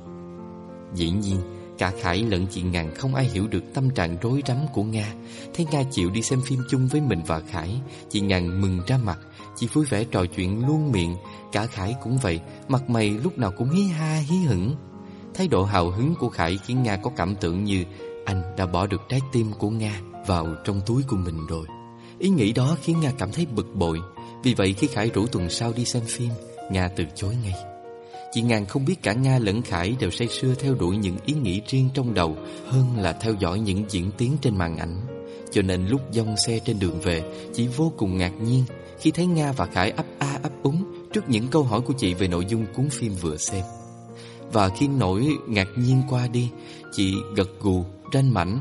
Dĩ nhiên, cả Khải lẫn chị Ngàn không ai hiểu được tâm trạng rối rắm của Nga. Thấy Nga chịu đi xem phim chung với mình và Khải, chị Ngàn mừng ra mặt. Chị vui vẻ trò chuyện luôn miệng. Cả Khải cũng vậy, mặt mày lúc nào cũng hí ha hí hửng. Thái độ hào hứng của Khải khiến Nga có cảm tưởng như anh đã bỏ được trái tim của Nga vào trong túi của mình rồi. Ý nghĩ đó khiến Nga cảm thấy bực bội. Vì vậy khi Khải rủ tuần sau đi xem phim, Nga từ chối ngay. Chị Ngàn không biết cả Nga lẫn Khải đều say sưa theo đuổi những ý nghĩ riêng trong đầu hơn là theo dõi những diễn tiến trên màn ảnh. Cho nên lúc dông xe trên đường về, chị vô cùng ngạc nhiên khi thấy Nga và Khải ấp a ấp úng trước những câu hỏi của chị về nội dung cuốn phim vừa xem. Và khi nỗi ngạc nhiên qua đi, chị gật gù, ranh mảnh: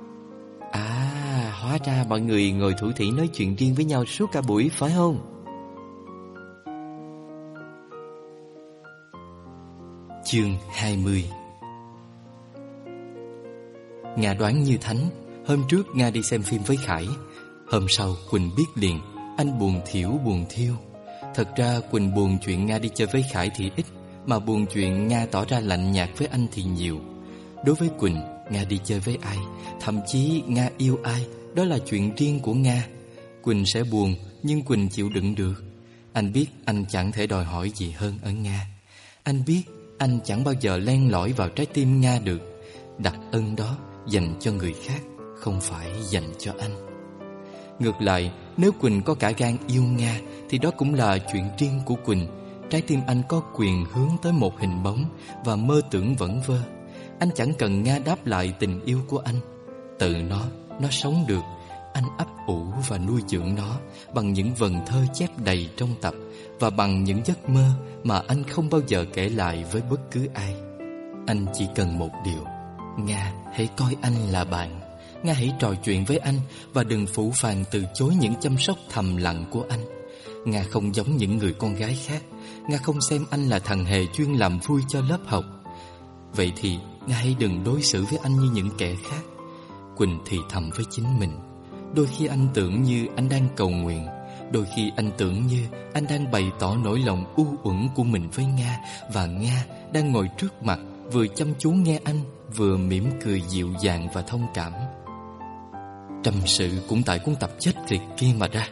hóa ra mọi người ngồi thủ thỉ nói chuyện riêng với nhau suốt cả buổi phải không? Chương 20. Nga đoán như thánh. Hôm trước Nga đi xem phim với Khải. Hôm sau Quỳnh biết liền, anh buồn thiểu buồn thiêu. Thật ra Quỳnh buồn chuyện Nga đi chơi với Khải thì ít, mà buồn chuyện Nga tỏ ra lạnh nhạt với anh thì nhiều. Đối với Quỳnh, Nga đi chơi với ai, thậm chí Nga yêu ai, đó là chuyện riêng của Nga. Quỳnh sẽ buồn, nhưng Quỳnh chịu đựng được. Anh biết anh chẳng thể đòi hỏi gì hơn ở Nga. Anh biết anh chẳng bao giờ len lỏi vào trái tim Nga được. Đặc ân đó dành cho người khác, không phải dành cho anh. Ngược lại, nếu Quỳnh có cả gan yêu Nga thì đó cũng là chuyện riêng của Quỳnh. Trái tim anh có quyền hướng tới một hình bóng và mơ tưởng vẩn vơ. Anh chẳng cần Nga đáp lại tình yêu của anh. Tự nó sống được. Anh ấp ủ và nuôi dưỡng nó bằng những vần thơ chép đầy trong tập, và bằng những giấc mơ mà anh không bao giờ kể lại với bất cứ ai. Anh chỉ cần một điều: Nga hãy coi anh là bạn. Nga hãy trò chuyện với anh và đừng phũ phàng từ chối những chăm sóc thầm lặng của anh. Nga không giống những người con gái khác. Nga không xem anh là thằng hề chuyên làm vui cho lớp học. Vậy thì Nga hãy đừng đối xử với anh như những kẻ khác. Quỳnh thì thầm với chính mình. Đôi khi anh tưởng như anh đang cầu nguyện, đôi khi anh tưởng như anh đang bày tỏ nỗi lòng u uẩn của mình với Nga, và Nga đang ngồi trước mặt, vừa chăm chú nghe anh, vừa mỉm cười dịu dàng và thông cảm. Tâm sự cũng tại cuốn tập chết tiệt kia mà ra.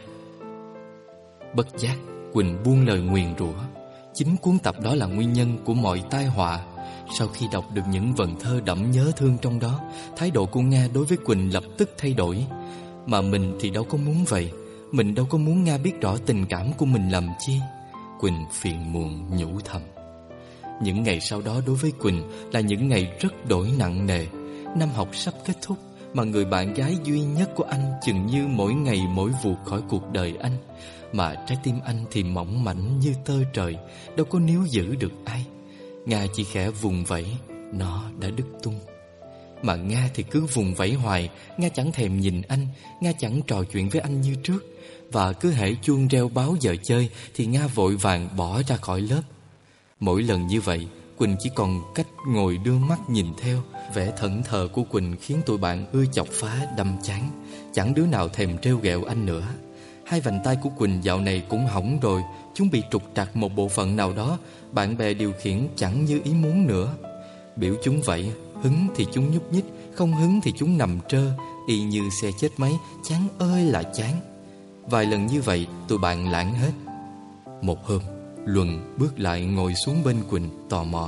Bất giác, Quỳnh buông lời nguyền rủa. Chính cuốn tập đó là nguyên nhân của mọi tai họa. Sau khi đọc được những vần thơ đẫm nhớ thương trong đó, thái độ của Nga đối với Quỳnh lập tức thay đổi. Mà mình thì đâu có muốn vậy. Mình đâu có muốn Nga biết rõ tình cảm của mình làm chi. Quỳnh phiền muộn nhủ thầm. Những ngày sau đó đối với Quỳnh là những ngày rất đổi nặng nề. Năm học sắp kết thúc, mà người bạn gái duy nhất của anh chừng như mỗi ngày mỗi vụt khỏi cuộc đời anh. Mà trái tim anh thì mỏng mảnh như tơ trời, đâu có níu giữ được ai. Nga chỉ khẽ vùng vẫy, nó đã đứt tung. Mà Nga thì cứ vùng vẫy hoài. Nga chẳng thèm nhìn anh, Nga chẳng trò chuyện với anh như trước. Và cứ hễ chuông reo báo giờ chơi thì Nga vội vàng bỏ ra khỏi lớp. Mỗi lần như vậy, Quỳnh chỉ còn cách ngồi đưa mắt nhìn theo. Vẻ thẫn thờ của Quỳnh khiến tụi bạn ưa chọc phá đâm chán. Chẳng đứa nào thèm trêu ghẹo anh nữa. Hai vành tay của Quỳnh dạo này cũng hỏng rồi. Chúng bị trục trặc một bộ phận nào đó. Bạn bè điều khiển chẳng như ý muốn nữa. Biểu chúng vậy, hứng thì chúng nhúc nhích, không hứng thì chúng nằm trơ, y như xe chết máy, chán ơi là chán. Vài lần như vậy, tụi bạn lãng hết. Một hôm, Luận bước lại ngồi xuống bên Quỳnh, tò mò.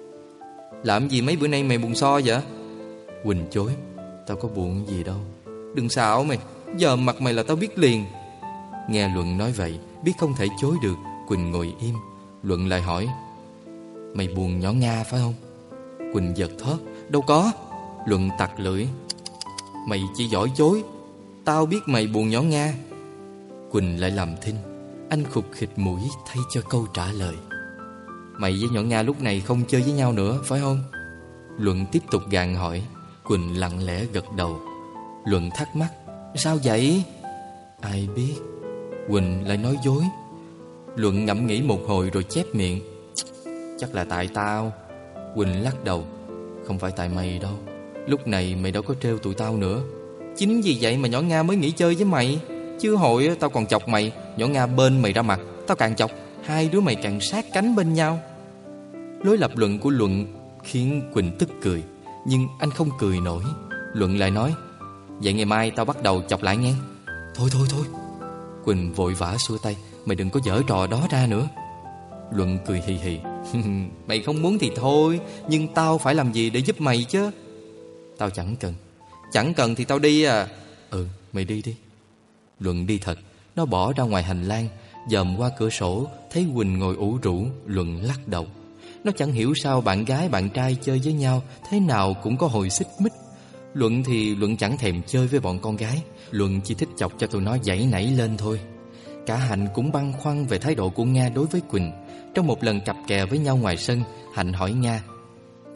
Làm gì mấy bữa nay mày buồn so vậy? Quỳnh chối. Tao có buồn gì đâu. Đừng xạo mày, giờ mặt mày là tao biết liền. Nghe Luận nói vậy, biết không thể chối được, Quỳnh ngồi im. Luận lại hỏi: Mày buồn nhỏ Nga phải không? Quỳnh giật thót. Đâu có. Luận tặc lưỡi. Mày chỉ giỏi chối. Tao biết mày buồn nhỏ Nga. Quỳnh lại làm thinh. Anh khục khịt mũi thay cho câu trả lời. Mày với nhỏ Nga lúc này không chơi với nhau nữa phải không? Luận tiếp tục gàn hỏi. Quỳnh lặng lẽ gật đầu. Luận thắc mắc. Sao vậy? Ai biết. Quỳnh lại nói dối. Luận ngẫm nghĩ một hồi rồi chép miệng. Chắc là tại tao. Quỳnh lắc đầu. Không phải tại mày đâu. Lúc này mày đâu có trêu tụi tao nữa. Chính vì vậy mà nhỏ Nga mới nghỉ chơi với mày. Chứ hồi tao còn chọc mày, nhỏ Nga bên mày ra mặt, tao càng chọc, hai đứa mày càng sát cánh bên nhau. Lối lập luận của Luận khiến Quỳnh tức cười. Nhưng anh không cười nổi. Luận lại nói: Vậy ngày mai tao bắt đầu chọc lại nghe. Thôi. Quỳnh vội vã xua tay. Mày đừng có giở trò đó ra nữa. Luận cười hì hì. Mày không muốn thì thôi, nhưng tao phải làm gì để giúp mày chứ? Tao chẳng cần. Chẳng cần thì tao đi à? Mày đi đi. Luận đi thật. Nó bỏ ra ngoài hành lang, dòm qua cửa sổ, thấy Quỳnh ngồi ủ rũ. Luận lắc đầu. Nó chẳng hiểu sao bạn gái bạn trai chơi với nhau thế nào cũng có hồi xích mích. Luận thì Luận chẳng thèm chơi với bọn con gái. Luận chỉ thích chọc cho tụi nó giãy nảy lên thôi. Cả Hạnh cũng băn khoăn về thái độ của Nga đối với Quỳnh. Trong một lần cặp kè với nhau ngoài sân, Hạnh hỏi Nga: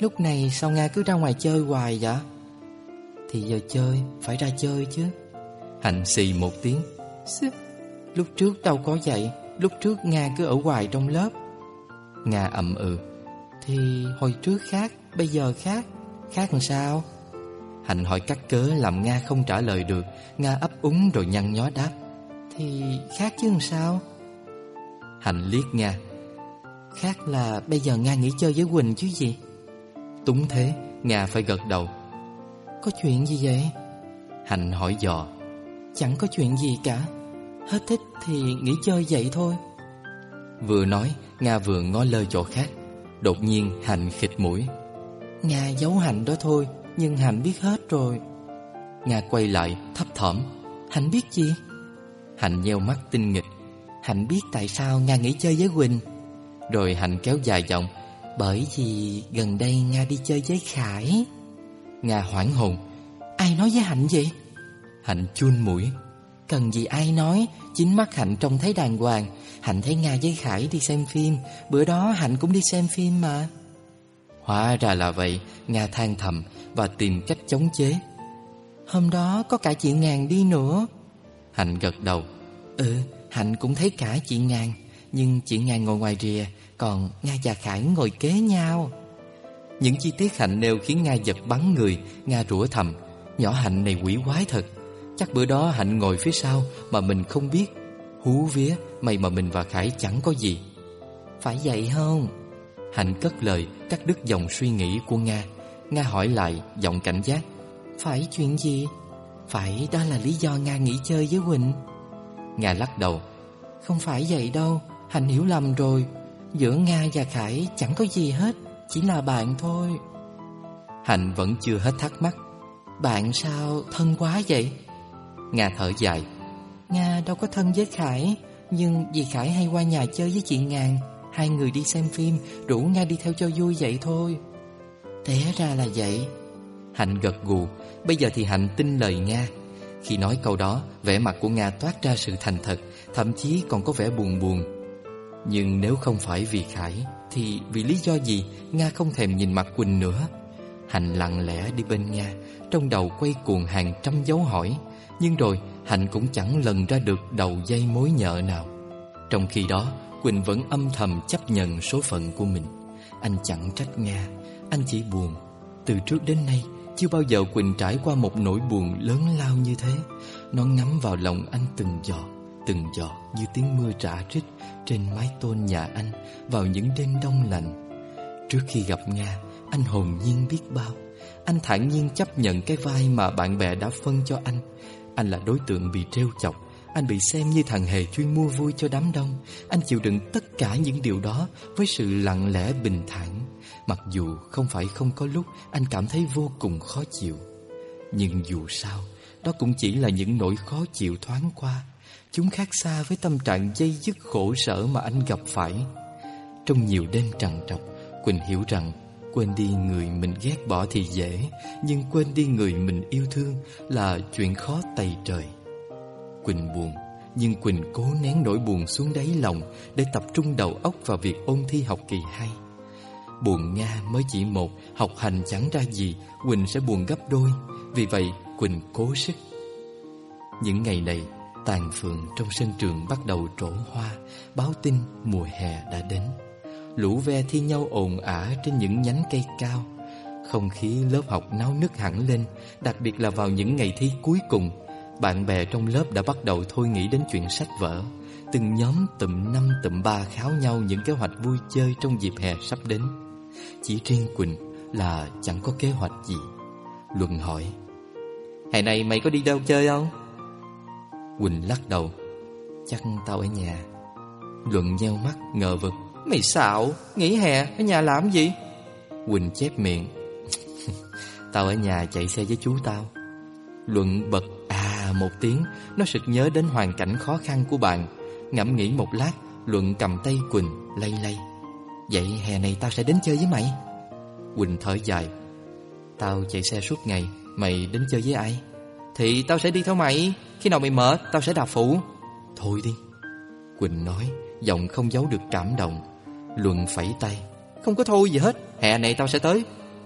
Lúc này sao Nga cứ ra ngoài chơi hoài vậy? Thì giờ chơi, phải ra chơi chứ. Hạnh xì một tiếng. Lúc trước đâu có vậy. Lúc trước Nga cứ ở hoài trong lớp. Nga ậm ừ. Thì hồi trước khác, bây giờ khác. Khác làm sao? Hạnh hỏi cắt cớ làm Nga không trả lời được. Nga ấp úng rồi nhăn nhó đáp. Thì khác chứ làm sao? Hạnh liếc Nga. Khác là bây giờ Nga nghỉ chơi với Quỳnh chứ gì. Túng thế, Nga phải gật đầu. Có chuyện gì vậy? Hạnh hỏi dò. Chẳng có chuyện gì cả. Hết thích thì nghỉ chơi vậy thôi. Vừa nói, Nga vừa ngó lơ chỗ khác. Đột nhiên Hạnh khịt mũi. Nga giấu Hạnh đó thôi, nhưng Hạnh biết hết rồi. Nga quay lại thấp thỏm. Hạnh biết gì? Hạnh nheo mắt tinh nghịch. Hạnh biết tại sao Nga nghỉ chơi với Quỳnh. Rồi Hạnh kéo dài giọng. Bởi vì gần đây Nga đi chơi với Khải. Nga hoảng hồn. Ai nói với Hạnh vậy? Hạnh chun mũi. Cần gì ai nói, chính mắt Hạnh trông thấy đàng hoàng. Hạnh thấy Nga với Khải đi xem phim. Bữa đó Hạnh cũng đi xem phim mà. Hóa ra là vậy. Nga than thầm và tìm cách chống chế. Hôm đó có cả chị Ngàn đi nữa. Hạnh gật đầu. Hạnh cũng thấy cả chị Ngàn. Nhưng chị Ngàn ngồi ngoài rìa, còn Nga và Khải ngồi kế nhau. Những chi tiết Hạnh nêu khiến Nga giật bắn người. Nga rủa thầm. Nhỏ Hạnh này quỷ quái thật. Chắc bữa đó Hạnh ngồi phía sau mà mình không biết. Hú vía, may mà mình và Khải chẳng có gì. Phải vậy không? Hạnh cất lời cắt đứt dòng suy nghĩ của Nga. Nga hỏi lại giọng cảnh giác. Phải chuyện gì? Phải đó là lý do Nga nghỉ chơi với Quỳnh? Nga lắc đầu. Không phải vậy đâu, Hạnh hiểu lầm rồi. Giữa Nga và Khải chẳng có gì hết, chỉ là bạn thôi. Hạnh vẫn chưa hết thắc mắc. Bạn sao thân quá vậy? Nga thở dài. Nga đâu có thân với Khải, nhưng vì Khải hay qua nhà chơi với chị Ngàn, hai người đi xem phim, rủ Nga đi theo cho vui vậy thôi. Té ra là vậy. Hạnh gật gù. Bây giờ thì Hạnh tin lời Nga. Khi nói câu đó, vẻ mặt của Nga toát ra sự thành thật, thậm chí còn có vẻ buồn buồn. Nhưng nếu không phải vì Khải, thì vì lý do gì Nga không thèm nhìn mặt Quỳnh nữa? Hạnh lặng lẽ đi bên Nga, trong đầu quay cuồng hàng trăm dấu hỏi. Nhưng rồi Hạnh cũng chẳng lần ra được đầu dây mối nhợ nào. Trong khi đó, Quỳnh vẫn âm thầm chấp nhận số phận của mình. Anh chẳng trách Nga, anh chỉ buồn. Từ trước đến nay, chưa bao giờ Quỳnh trải qua một nỗi buồn lớn lao như thế. Nó ngấm vào lòng anh từng giọt như tiếng mưa rã rít trên mái tôn nhà anh vào những đêm đông lạnh. Trước khi gặp Nga, anh hồn nhiên biết bao. Anh thản nhiên chấp nhận cái vai mà bạn bè đã phân cho anh. Anh là đối tượng bị trêu chọc. Anh bị xem như thằng hề chuyên mua vui cho đám đông. Anh chịu đựng tất cả những điều đó với sự lặng lẽ bình thản. Mặc dù không phải không có lúc anh cảm thấy vô cùng khó chịu. Nhưng dù sao, đó cũng chỉ là những nỗi khó chịu thoáng qua. Chúng khác xa với tâm trạng dây dứt khổ sở mà anh gặp phải. Trong nhiều đêm trằn trọc, Quỳnh hiểu rằng quên đi người mình ghét bỏ thì dễ, nhưng quên đi người mình yêu thương là chuyện khó tày trời. Quỳnh buồn, nhưng Quỳnh cố nén nỗi buồn xuống đáy lòng để tập trung đầu óc vào việc ôn thi học kỳ 2. Buồn Nga mới chỉ 1, học hành chẳng ra gì, Quỳnh sẽ buồn gấp đôi. Vì vậy Quỳnh cố sức. Những ngày này, tàn phượng trong sân trường bắt đầu trổ hoa, báo tin mùa hè đã đến. Lũ ve thi nhau ồn ả trên những nhánh cây cao. Không khí lớp học náo nức hẳn lên, đặc biệt là vào những ngày thi cuối cùng. Bạn bè trong lớp đã bắt đầu thôi nghĩ đến chuyện sách vở. Từng nhóm tụm 5 tụm 3 kháo nhau những kế hoạch vui chơi trong dịp hè sắp đến. Chỉ riêng Quỳnh là chẳng có kế hoạch gì. Luận hỏi: "Hè này mày có đi đâu chơi không?" Quỳnh lắc đầu: "Chắc tao ở nhà." Luận nheo mắt ngờ vực: "Mày xạo, nghỉ hè ở nhà làm gì?" Quỳnh chép miệng: "Tao ở nhà chạy xe với chú tao." Luận bật một tiếng. Nó sực nhớ đến hoàn cảnh khó khăn của bạn. Ngẫm nghĩ một lát, Luận cầm tay Quỳnh lay lay: "Vậy hè này tao sẽ đến chơi với mày." Quỳnh thở dài: "Tao chạy xe suốt ngày, mày đến chơi với ai?" "Thì tao sẽ đi theo mày. Khi nào mày mệt tao sẽ đạp phụ." "Thôi đi," Quỳnh nói, giọng không giấu được cảm động. Luận phẩy tay: "Không có thôi gì hết, hè này tao sẽ tới."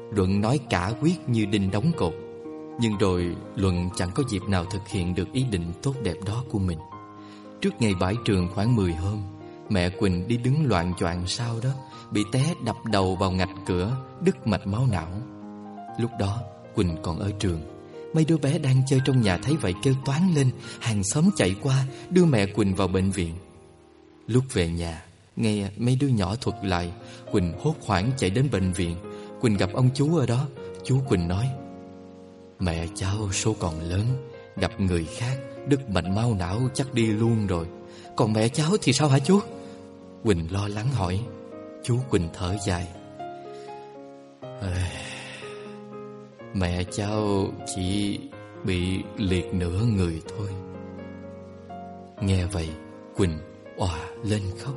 Luận nói cả quyết như đinh đóng cột. Nhưng rồi Luận chẳng có dịp nào thực hiện được ý định tốt đẹp đó của mình. Trước ngày bãi trường khoảng 10 hôm, mẹ Quỳnh đi đứng loạng choạng sau đó, bị té đập đầu vào ngạch cửa, đứt mạch máu não. Lúc đó Quỳnh còn ở trường. Mấy đứa bé đang chơi trong nhà thấy vậy kêu toáng lên. Hàng xóm chạy qua đưa mẹ Quỳnh vào bệnh viện. Lúc về nhà, nghe mấy đứa nhỏ thuật lại, Quỳnh hốt hoảng chạy đến bệnh viện. Quỳnh gặp ông chú ở đó. Chú Quỳnh nói: mẹ cháu số còn lớn, gặp người khác đứt mạch máu não chắc đi luôn rồi. Còn mẹ cháu thì sao hả chú? Quỳnh lo lắng hỏi. Chú Quỳnh thở dài: mẹ cháu chỉ bị liệt nửa người thôi. Nghe vậy Quỳnh òa lên khóc.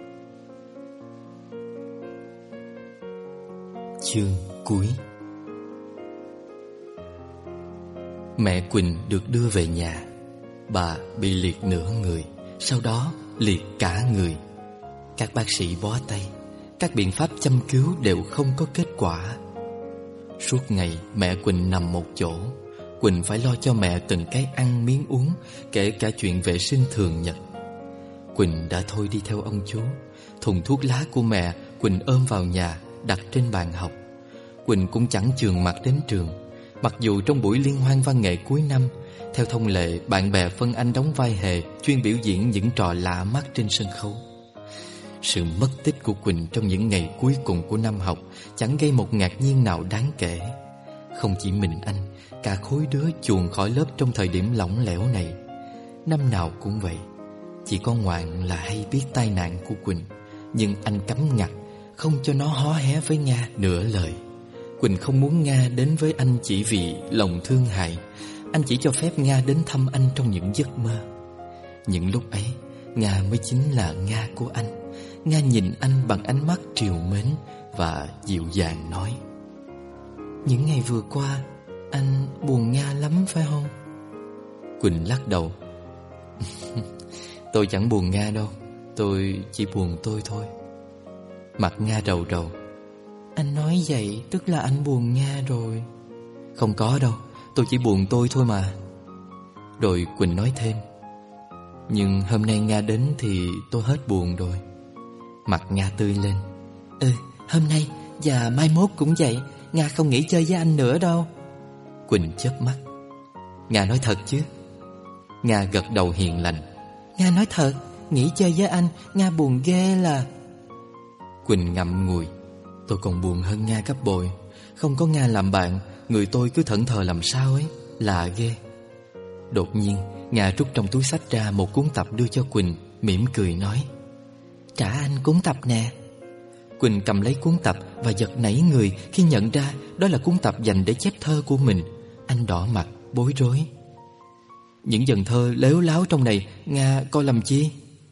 Chương cuối. Mẹ Quỳnh được đưa về nhà. Bà bị liệt nửa người, sau đó liệt cả người. Các bác sĩ bó tay, các biện pháp châm cứu đều không có kết quả. Suốt ngày mẹ Quỳnh nằm một chỗ. Quỳnh phải lo cho mẹ từng cái ăn miếng uống, kể cả chuyện vệ sinh thường nhật. Quỳnh đã thôi đi theo ông chú. Thùng thuốc lá của mẹ Quỳnh ôm vào nhà, đặt trên bàn học. Quỳnh cũng chẳng chườm mặt đến trường. Mặc dù trong buổi liên hoan văn nghệ cuối năm, theo thông lệ bạn bè phân anh đóng vai hề, chuyên biểu diễn những trò lạ mắt trên sân khấu. Sự mất tích của Quỳnh trong những ngày cuối cùng của năm học chẳng gây một ngạc nhiên nào đáng kể. Không chỉ mình anh, cả khối đứa chuồn khỏi lớp trong thời điểm lỏng lẻo này. Năm nào cũng vậy. Chỉ có Ngoạn là hay biết tai nạn của Quỳnh, nhưng anh cấm ngặt, không cho nó hó hé với Nga nửa lời. Quỳnh không muốn Nga đến với anh chỉ vì lòng thương hại. Anh chỉ cho phép Nga đến thăm anh trong những giấc mơ. Những lúc ấy, Nga mới chính là Nga của anh. Nga nhìn anh bằng ánh mắt trìu mến và dịu dàng nói: những ngày vừa qua, anh buồn Nga lắm phải không? Quỳnh lắc đầu: tôi chẳng buồn Nga đâu, tôi chỉ buồn tôi thôi. Mặt Nga rầu rầu: anh nói vậy tức là anh buồn Nga rồi. Không có đâu, tôi chỉ buồn tôi thôi mà. Rồi Quỳnh nói thêm: nhưng hôm nay Nga đến thì tôi hết buồn rồi. Mặt Nga tươi lên: hôm nay và mai mốt cũng vậy. Nga không nghĩ chơi với anh nữa đâu. Quỳnh chớp mắt: Nga nói thật chứ? Nga gật đầu hiền lành: Nga nói thật, nghĩ chơi với anh, Nga buồn ghê là. Quỳnh ngậm ngùi: tôi còn buồn hơn Nga gấp bội. Không có Nga làm bạn, người tôi cứ thẫn thờ làm sao ấy, lạ ghê. Đột nhiên Nga rút trong túi xách ra một cuốn tập đưa cho Quỳnh, mỉm cười nói: trả anh cuốn tập nè. Quỳnh cầm lấy cuốn tập và giật nảy người khi nhận ra đó là cuốn tập dành để chép thơ của mình. Anh đỏ mặt bối rối: những dòng thơ lếu láo trong này Nga coi làm chi?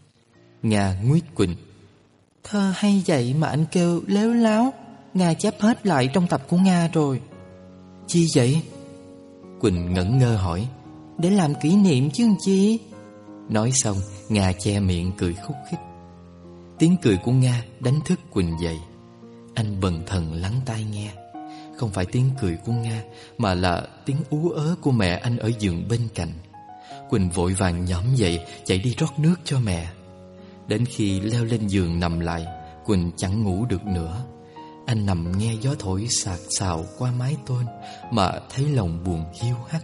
Nga nguyết Quỳnh: thơ hay vậy mà anh kêu lếu láo. Nga chép hết lại trong tập của Nga rồi. Chi vậy? Quỳnh ngẩn ngơ hỏi: để làm kỷ niệm chứ chi. Nói xong Nga che miệng cười khúc khích. Tiếng cười của Nga đánh thức Quỳnh dậy. Anh bần thần lắng tai nghe. Không phải tiếng cười của Nga, mà là tiếng ú ớ của mẹ anh ở giường bên cạnh. Quỳnh vội vàng nhõm dậy, chạy đi rót nước cho mẹ. Đến khi leo lên giường nằm lại, Quỳnh chẳng ngủ được nữa. Anh nằm nghe gió thổi xạt xào qua mái tôn mà thấy lòng buồn hiu hắt.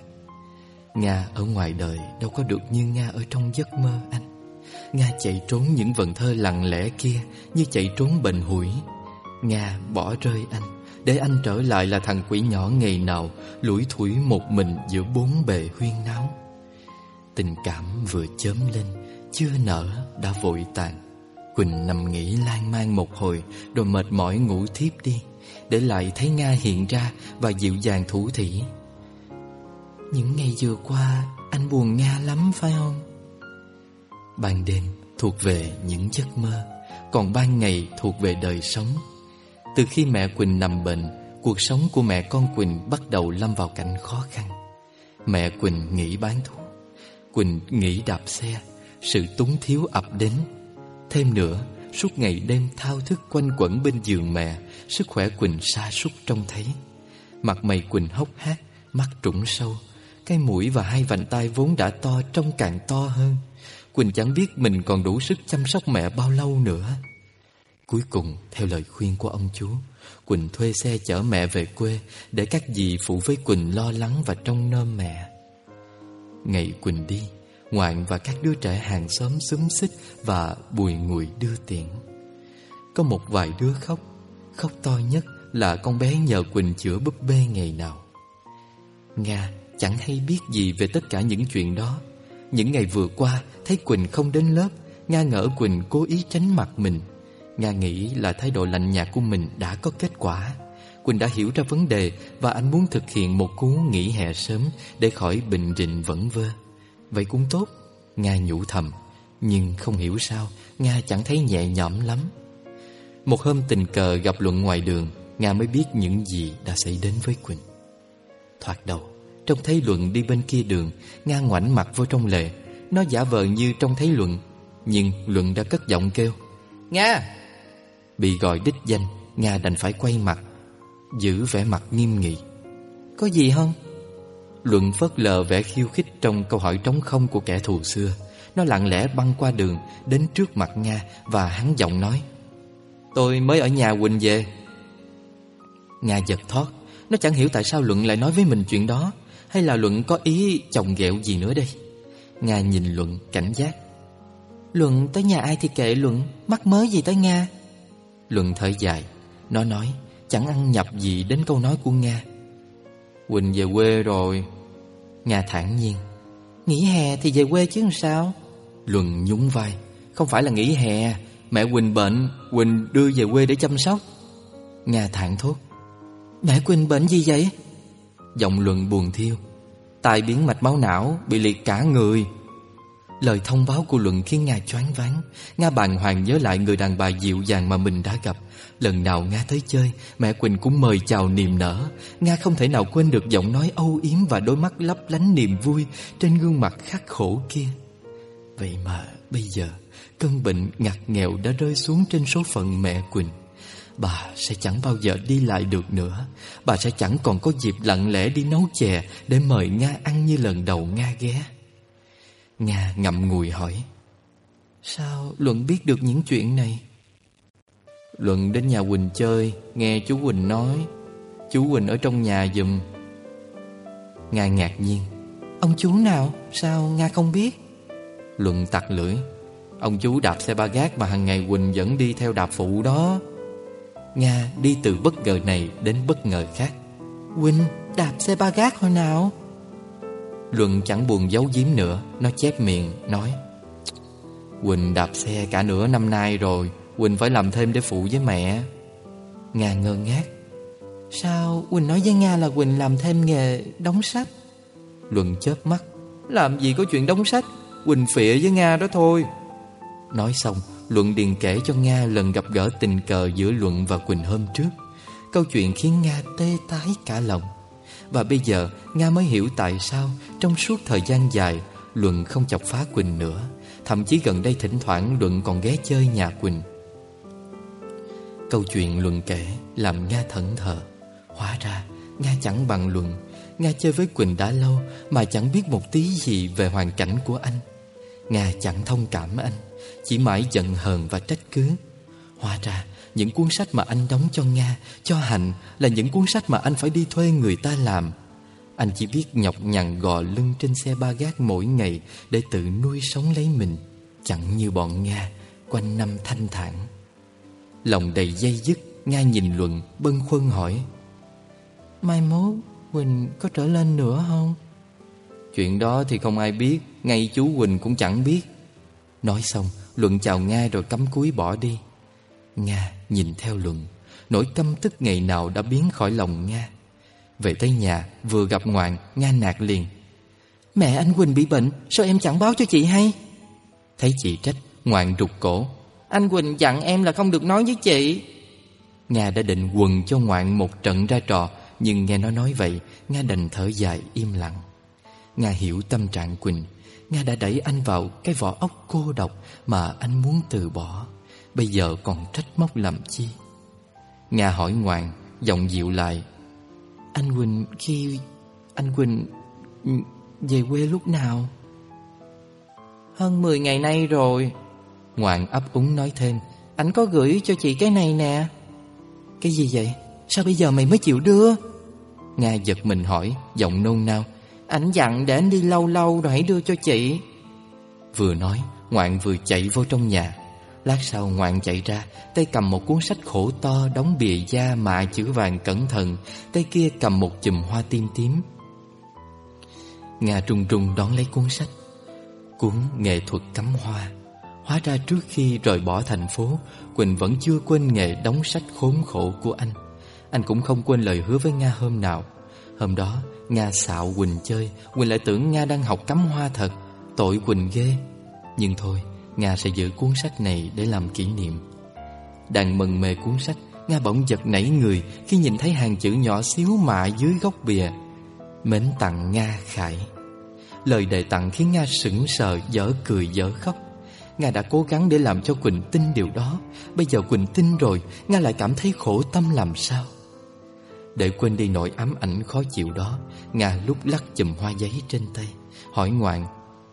Nga ở ngoài đời đâu có được như Nga ở trong giấc mơ anh. Nga chạy trốn những vần thơ lặng lẽ kia như chạy trốn bệnh hủi. Nga bỏ rơi anh, để anh trở lại là thằng quỷ nhỏ ngày nào lủi thủi một mình giữa bốn bề huyên náo. Tình cảm vừa chớm lên, chưa nở đã vội tàn. Quỳnh nằm nghĩ lan man một hồi rồi mệt mỏi ngủ thiếp đi, để lại thấy Nga hiện ra và dịu dàng thủ thỉ: những ngày vừa qua anh buồn Nga lắm phải không? Ban đêm thuộc về những giấc mơ, còn ban ngày thuộc về đời sống. Từ khi mẹ Quỳnh nằm bệnh, cuộc sống của mẹ con Quỳnh bắt đầu lâm vào cảnh khó khăn. Mẹ Quỳnh nghỉ bán thuốc, Quỳnh nghỉ đạp xe, sự túng thiếu ập đến. Thêm nữa, Suốt ngày đêm thao thức quanh quẩn bên giường mẹ, sức khỏe Quỳnh sa sút trông thấy. Mặt mày Quỳnh hốc hác, mắt trũng sâu, cái mũi và hai vành tai vốn đã to trông càng to hơn. Quỳnh chẳng biết mình còn đủ sức chăm sóc mẹ bao lâu nữa. Cuối cùng, theo lời khuyên của ông chú, Quỳnh thuê xe chở mẹ về quê để các dì phụ với Quỳnh lo lắng và trông nom mẹ. Ngày Quỳnh đi, Ngoạn và các đứa trẻ hàng xóm xúm xít và bùi ngùi đưa tiễn. Có một vài đứa khóc, khóc to nhất là con bé nhờ Quỳnh chữa búp bê ngày nào. Nga chẳng hay biết gì về tất cả những chuyện đó. Những ngày vừa qua, thấy Quỳnh không đến lớp, Nga ngỡ Quỳnh cố ý tránh mặt mình. Nga nghĩ là thái độ lạnh nhạt của mình đã có kết quả. Quỳnh đã hiểu ra vấn đề và anh muốn thực hiện một cú nghỉ hè sớm để khỏi bệnh rịnh vẩn vơ. Vậy cũng tốt, Nga nhủ thầm. Nhưng không hiểu sao Nga chẳng thấy nhẹ nhõm lắm. Một hôm tình cờ gặp Luận ngoài đường, Nga mới biết những gì đã xảy đến với Quỳnh. Thoạt đầu, trông thấy Luận đi bên kia đường, Nga ngoảnh mặt vô trong lề. Nó giả vờ như trông thấy Luận, nhưng Luận đã cất giọng kêu Nga. Bị gọi đích danh, Nga đành phải quay mặt, giữ vẻ mặt nghiêm nghị. Có gì không? Luận phớt lờ vẻ khiêu khích trong câu hỏi trống không của kẻ thù xưa. Nó lặng lẽ băng qua đường đến trước mặt Nga và hắn giọng nói: Tôi mới ở nhà Quỳnh về. Nga giật thót. Nó chẳng hiểu tại sao Luận lại nói với mình chuyện đó. Hay là Luận có ý chồng ghẹo gì nữa đây? Nga nhìn Luận cảnh giác. Luận tới nhà ai thì kệ Luận, mắc mớ gì tới Nga. Luận thở dài. Nó nói, chẳng ăn nhập gì đến câu nói của Nga. Quỳnh về quê rồi. Nga thản nhiên. Nghỉ hè thì về quê chứ làm sao? Luận nhún vai. Không phải là nghỉ hè, mẹ Quỳnh bệnh, Quỳnh đưa về quê để chăm sóc. Nga thảng thốt. Mẹ Quỳnh bệnh gì vậy? Giọng Luận buồn thiêu. Tai biến mạch máu não, bị liệt cả người. Lời thông báo của Luận khiến Nga choáng váng. Nga bàng hoàng nhớ lại người đàn bà dịu dàng mà mình đã gặp. Lần nào Nga tới chơi, mẹ Quỳnh cũng mời chào niềm nở. Nga không thể nào quên được giọng nói âu yếm và đôi mắt lấp lánh niềm vui trên gương mặt khắc khổ kia. Vậy mà bây giờ, cơn bệnh ngặt nghèo đã rơi xuống trên số phận mẹ Quỳnh. Bà sẽ chẳng bao giờ đi lại được nữa. Bà sẽ chẳng còn có dịp lặng lẽ đi nấu chè để mời Nga ăn như lần đầu Nga ghé. Nga ngậm ngùi hỏi: Sao Luận biết được những chuyện này? Luận đến nhà Quỳnh chơi, nghe chú Quỳnh nói. Chú Quỳnh ở trong nhà giùm. Nga ngạc nhiên. Ông chú nào? Sao Nga không biết? Luận tặc lưỡi. Ông chú đạp xe ba gác mà hàng ngày Quỳnh vẫn đi theo đạp phụ đó. Nga đi từ bất ngờ này đến bất ngờ khác. Quỳnh đạp xe ba gác hồi nào? Luận chẳng buồn giấu giếm nữa. Nó chép miệng nói: Quỳnh đạp xe cả nửa năm nay rồi, Quỳnh phải làm thêm để phụ với mẹ. Nga ngơ ngác. Sao Quỳnh nói với Nga là Quỳnh làm thêm nghề đóng sách? Luận chớp mắt. Làm gì có chuyện đóng sách, Quỳnh phịa với Nga đó thôi. Nói xong, Luận điền kể cho Nga lần gặp gỡ tình cờ giữa Luận và Quỳnh hôm trước. Câu chuyện khiến Nga tê tái cả lòng. Và bây giờ Nga mới hiểu tại sao trong suốt thời gian dài Luận không chọc phá Quỳnh nữa. Thậm chí gần đây thỉnh thoảng Luận còn ghé chơi nhà Quỳnh. Câu chuyện Luận kể làm Nga thẫn thờ. Hóa ra Nga chẳng bằng Luận. Nga chơi với Quỳnh đã lâu mà chẳng biết một tí gì về hoàn cảnh của anh. Nga chẳng thông cảm anh, chỉ mãi giận hờn và trách cứ. Hóa ra những cuốn sách mà anh đóng cho Nga, cho Hạnh là những cuốn sách mà anh phải đi thuê người ta làm. Anh chỉ biết nhọc nhằn gò lưng trên xe ba gác mỗi ngày để tự nuôi sống lấy mình, chẳng như bọn Nga quanh năm thanh thản. Lòng đầy dây dứt, Nga nhìn Luận bâng khuâng hỏi: Mai mốt Quỳnh có trở lên nữa không? Chuyện đó thì không ai biết, ngay chú Quỳnh cũng chẳng biết. Nói xong, Luận chào Nga rồi cắm cúi bỏ đi. Nga nhìn theo Luận, nỗi căm tức ngày nào đã biến khỏi lòng Nga. Về tới nhà, vừa gặp Ngoạn, Nga nạt liền: Mẹ anh Quỳnh bị bệnh, sao em chẳng báo cho chị hay? Thấy chị trách, Ngoạn rụt cổ: Anh Quỳnh dặn em là không được nói với chị. Nga đã định quần cho Ngoạn một trận ra trò, nhưng nghe nó nói vậy, Nga đành thở dài im lặng. Nga hiểu tâm trạng Quỳnh. Nga đã đẩy anh vào cái vỏ ốc cô độc mà anh muốn từ bỏ. bây giờ còn trách móc làm chi? Nga hỏi ngoạn, giọng dịu lại. Anh Quỳnh về quê lúc nào? Hơn 10 ngày nay rồi. Ngoạn ấp úng nói thêm. Anh có gửi cho chị cái này nè. Cái gì vậy? Sao bây giờ mày mới chịu đưa? Nga giật mình hỏi, giọng nôn nao. Anh dặn để anh đi lâu lâu rồi hãy đưa cho chị. Vừa nói, Ngoạn vừa chạy vô trong nhà. Lát sau Ngoạn chạy ra, tay cầm một cuốn sách khổ to đóng bìa da mạ chữ vàng cẩn thận, tay kia cầm một chùm hoa tim tím. Nga run run đón lấy cuốn sách. Cuốn nghệ thuật cắm hoa. Hóa ra trước khi rời bỏ thành phố, Quỳnh vẫn chưa quên nghề đóng sách khốn khổ của anh. Anh cũng không quên lời hứa với Nga hôm nào. Hôm đó Nga xạo Quỳnh chơi, Quỳnh lại tưởng Nga đang học cắm hoa thật. Tội Quỳnh ghê. Nhưng thôi, Nga sẽ giữ cuốn sách này để làm kỷ niệm. Đang mân mê cuốn sách, Nga bỗng giật nảy người khi nhìn thấy hàng chữ nhỏ xíu mạ dưới góc bìa. Mến tặng Nga Khải. Lời đề tặng khiến Nga sững sờ, dở cười dở khóc. Nga đã cố gắng để làm cho Quỳnh tin điều đó. Bây giờ Quỳnh tin rồi, Nga lại cảm thấy khổ tâm làm sao. Để quên đi nỗi ám ảnh khó chịu đó, Nga lúc lắc chùm hoa giấy trên tay, hỏi Ngoạn.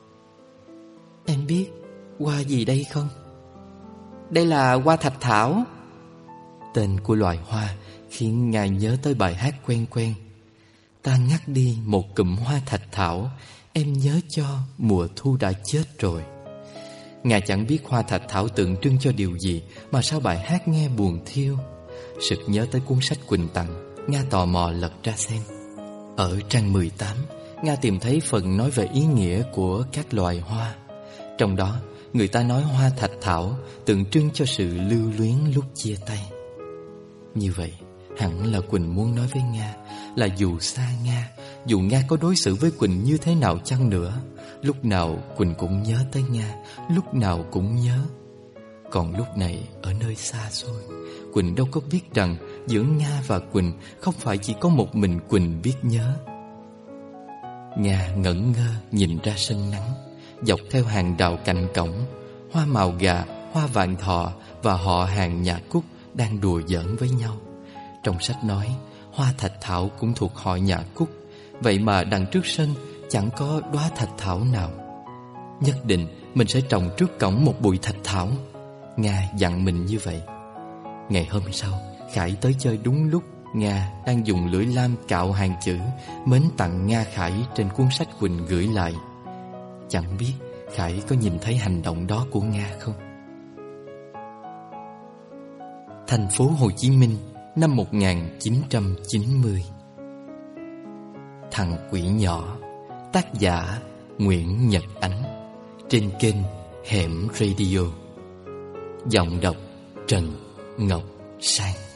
Em biết hoa gì đây không? Đây là hoa thạch thảo. Tên của loài hoa khiến Nga nhớ tới bài hát quen quen. Ta ngắt đi một cụm hoa thạch thảo, em nhớ cho mùa thu đã chết rồi. Nga chẳng biết hoa thạch thảo tượng trưng cho điều gì mà sao bài hát nghe buồn thiêu. Sực nhớ tới cuốn sách Quỳnh tặng, Nga tò mò lật ra xem. Ở trang 18, Nga tìm thấy phần nói về ý nghĩa của các loài hoa. Trong đó, người ta nói hoa thạch thảo tượng trưng cho sự lưu luyến lúc chia tay. Như vậy, hẳn là Quỳnh muốn nói với Nga là dù xa Nga, dù Nga có đối xử với Quỳnh như thế nào chăng nữa, lúc nào Quỳnh cũng nhớ tới Nga, lúc nào cũng nhớ. Còn lúc này ở nơi xa xôi, Quỳnh đâu có biết rằng giữa Nga và Quỳnh không phải chỉ có một mình Quỳnh biết nhớ. Nga ngẩn ngơ nhìn ra sân nắng. Dọc theo hàng đào cạnh cổng, hoa màu gà, hoa vạn thọ và họ hàng nhà Cúc đang đùa giỡn với nhau. Trong sách nói, hoa thạch thảo cũng thuộc họ nhà Cúc. Vậy mà đằng trước sân chẳng có đóa thạch thảo nào. Nhất định mình sẽ trồng trước cổng một bụi thạch thảo. Nga dặn mình như vậy. Ngày hôm sau, Khải tới chơi đúng lúc Nga đang dùng lưỡi lam cạo hàng chữ mến tặng Nga Khải trên cuốn sách Quỳnh gửi lại. Chẳng biết Khải có nhìn thấy hành động đó của Nga không? Thành phố Hồ Chí Minh, năm 1990. Thằng quỷ nhỏ. Tác giả Nguyễn Nhật Ánh. Trên kênh Hẻm Radio. Giọng đọc Trần Ngọc Sang.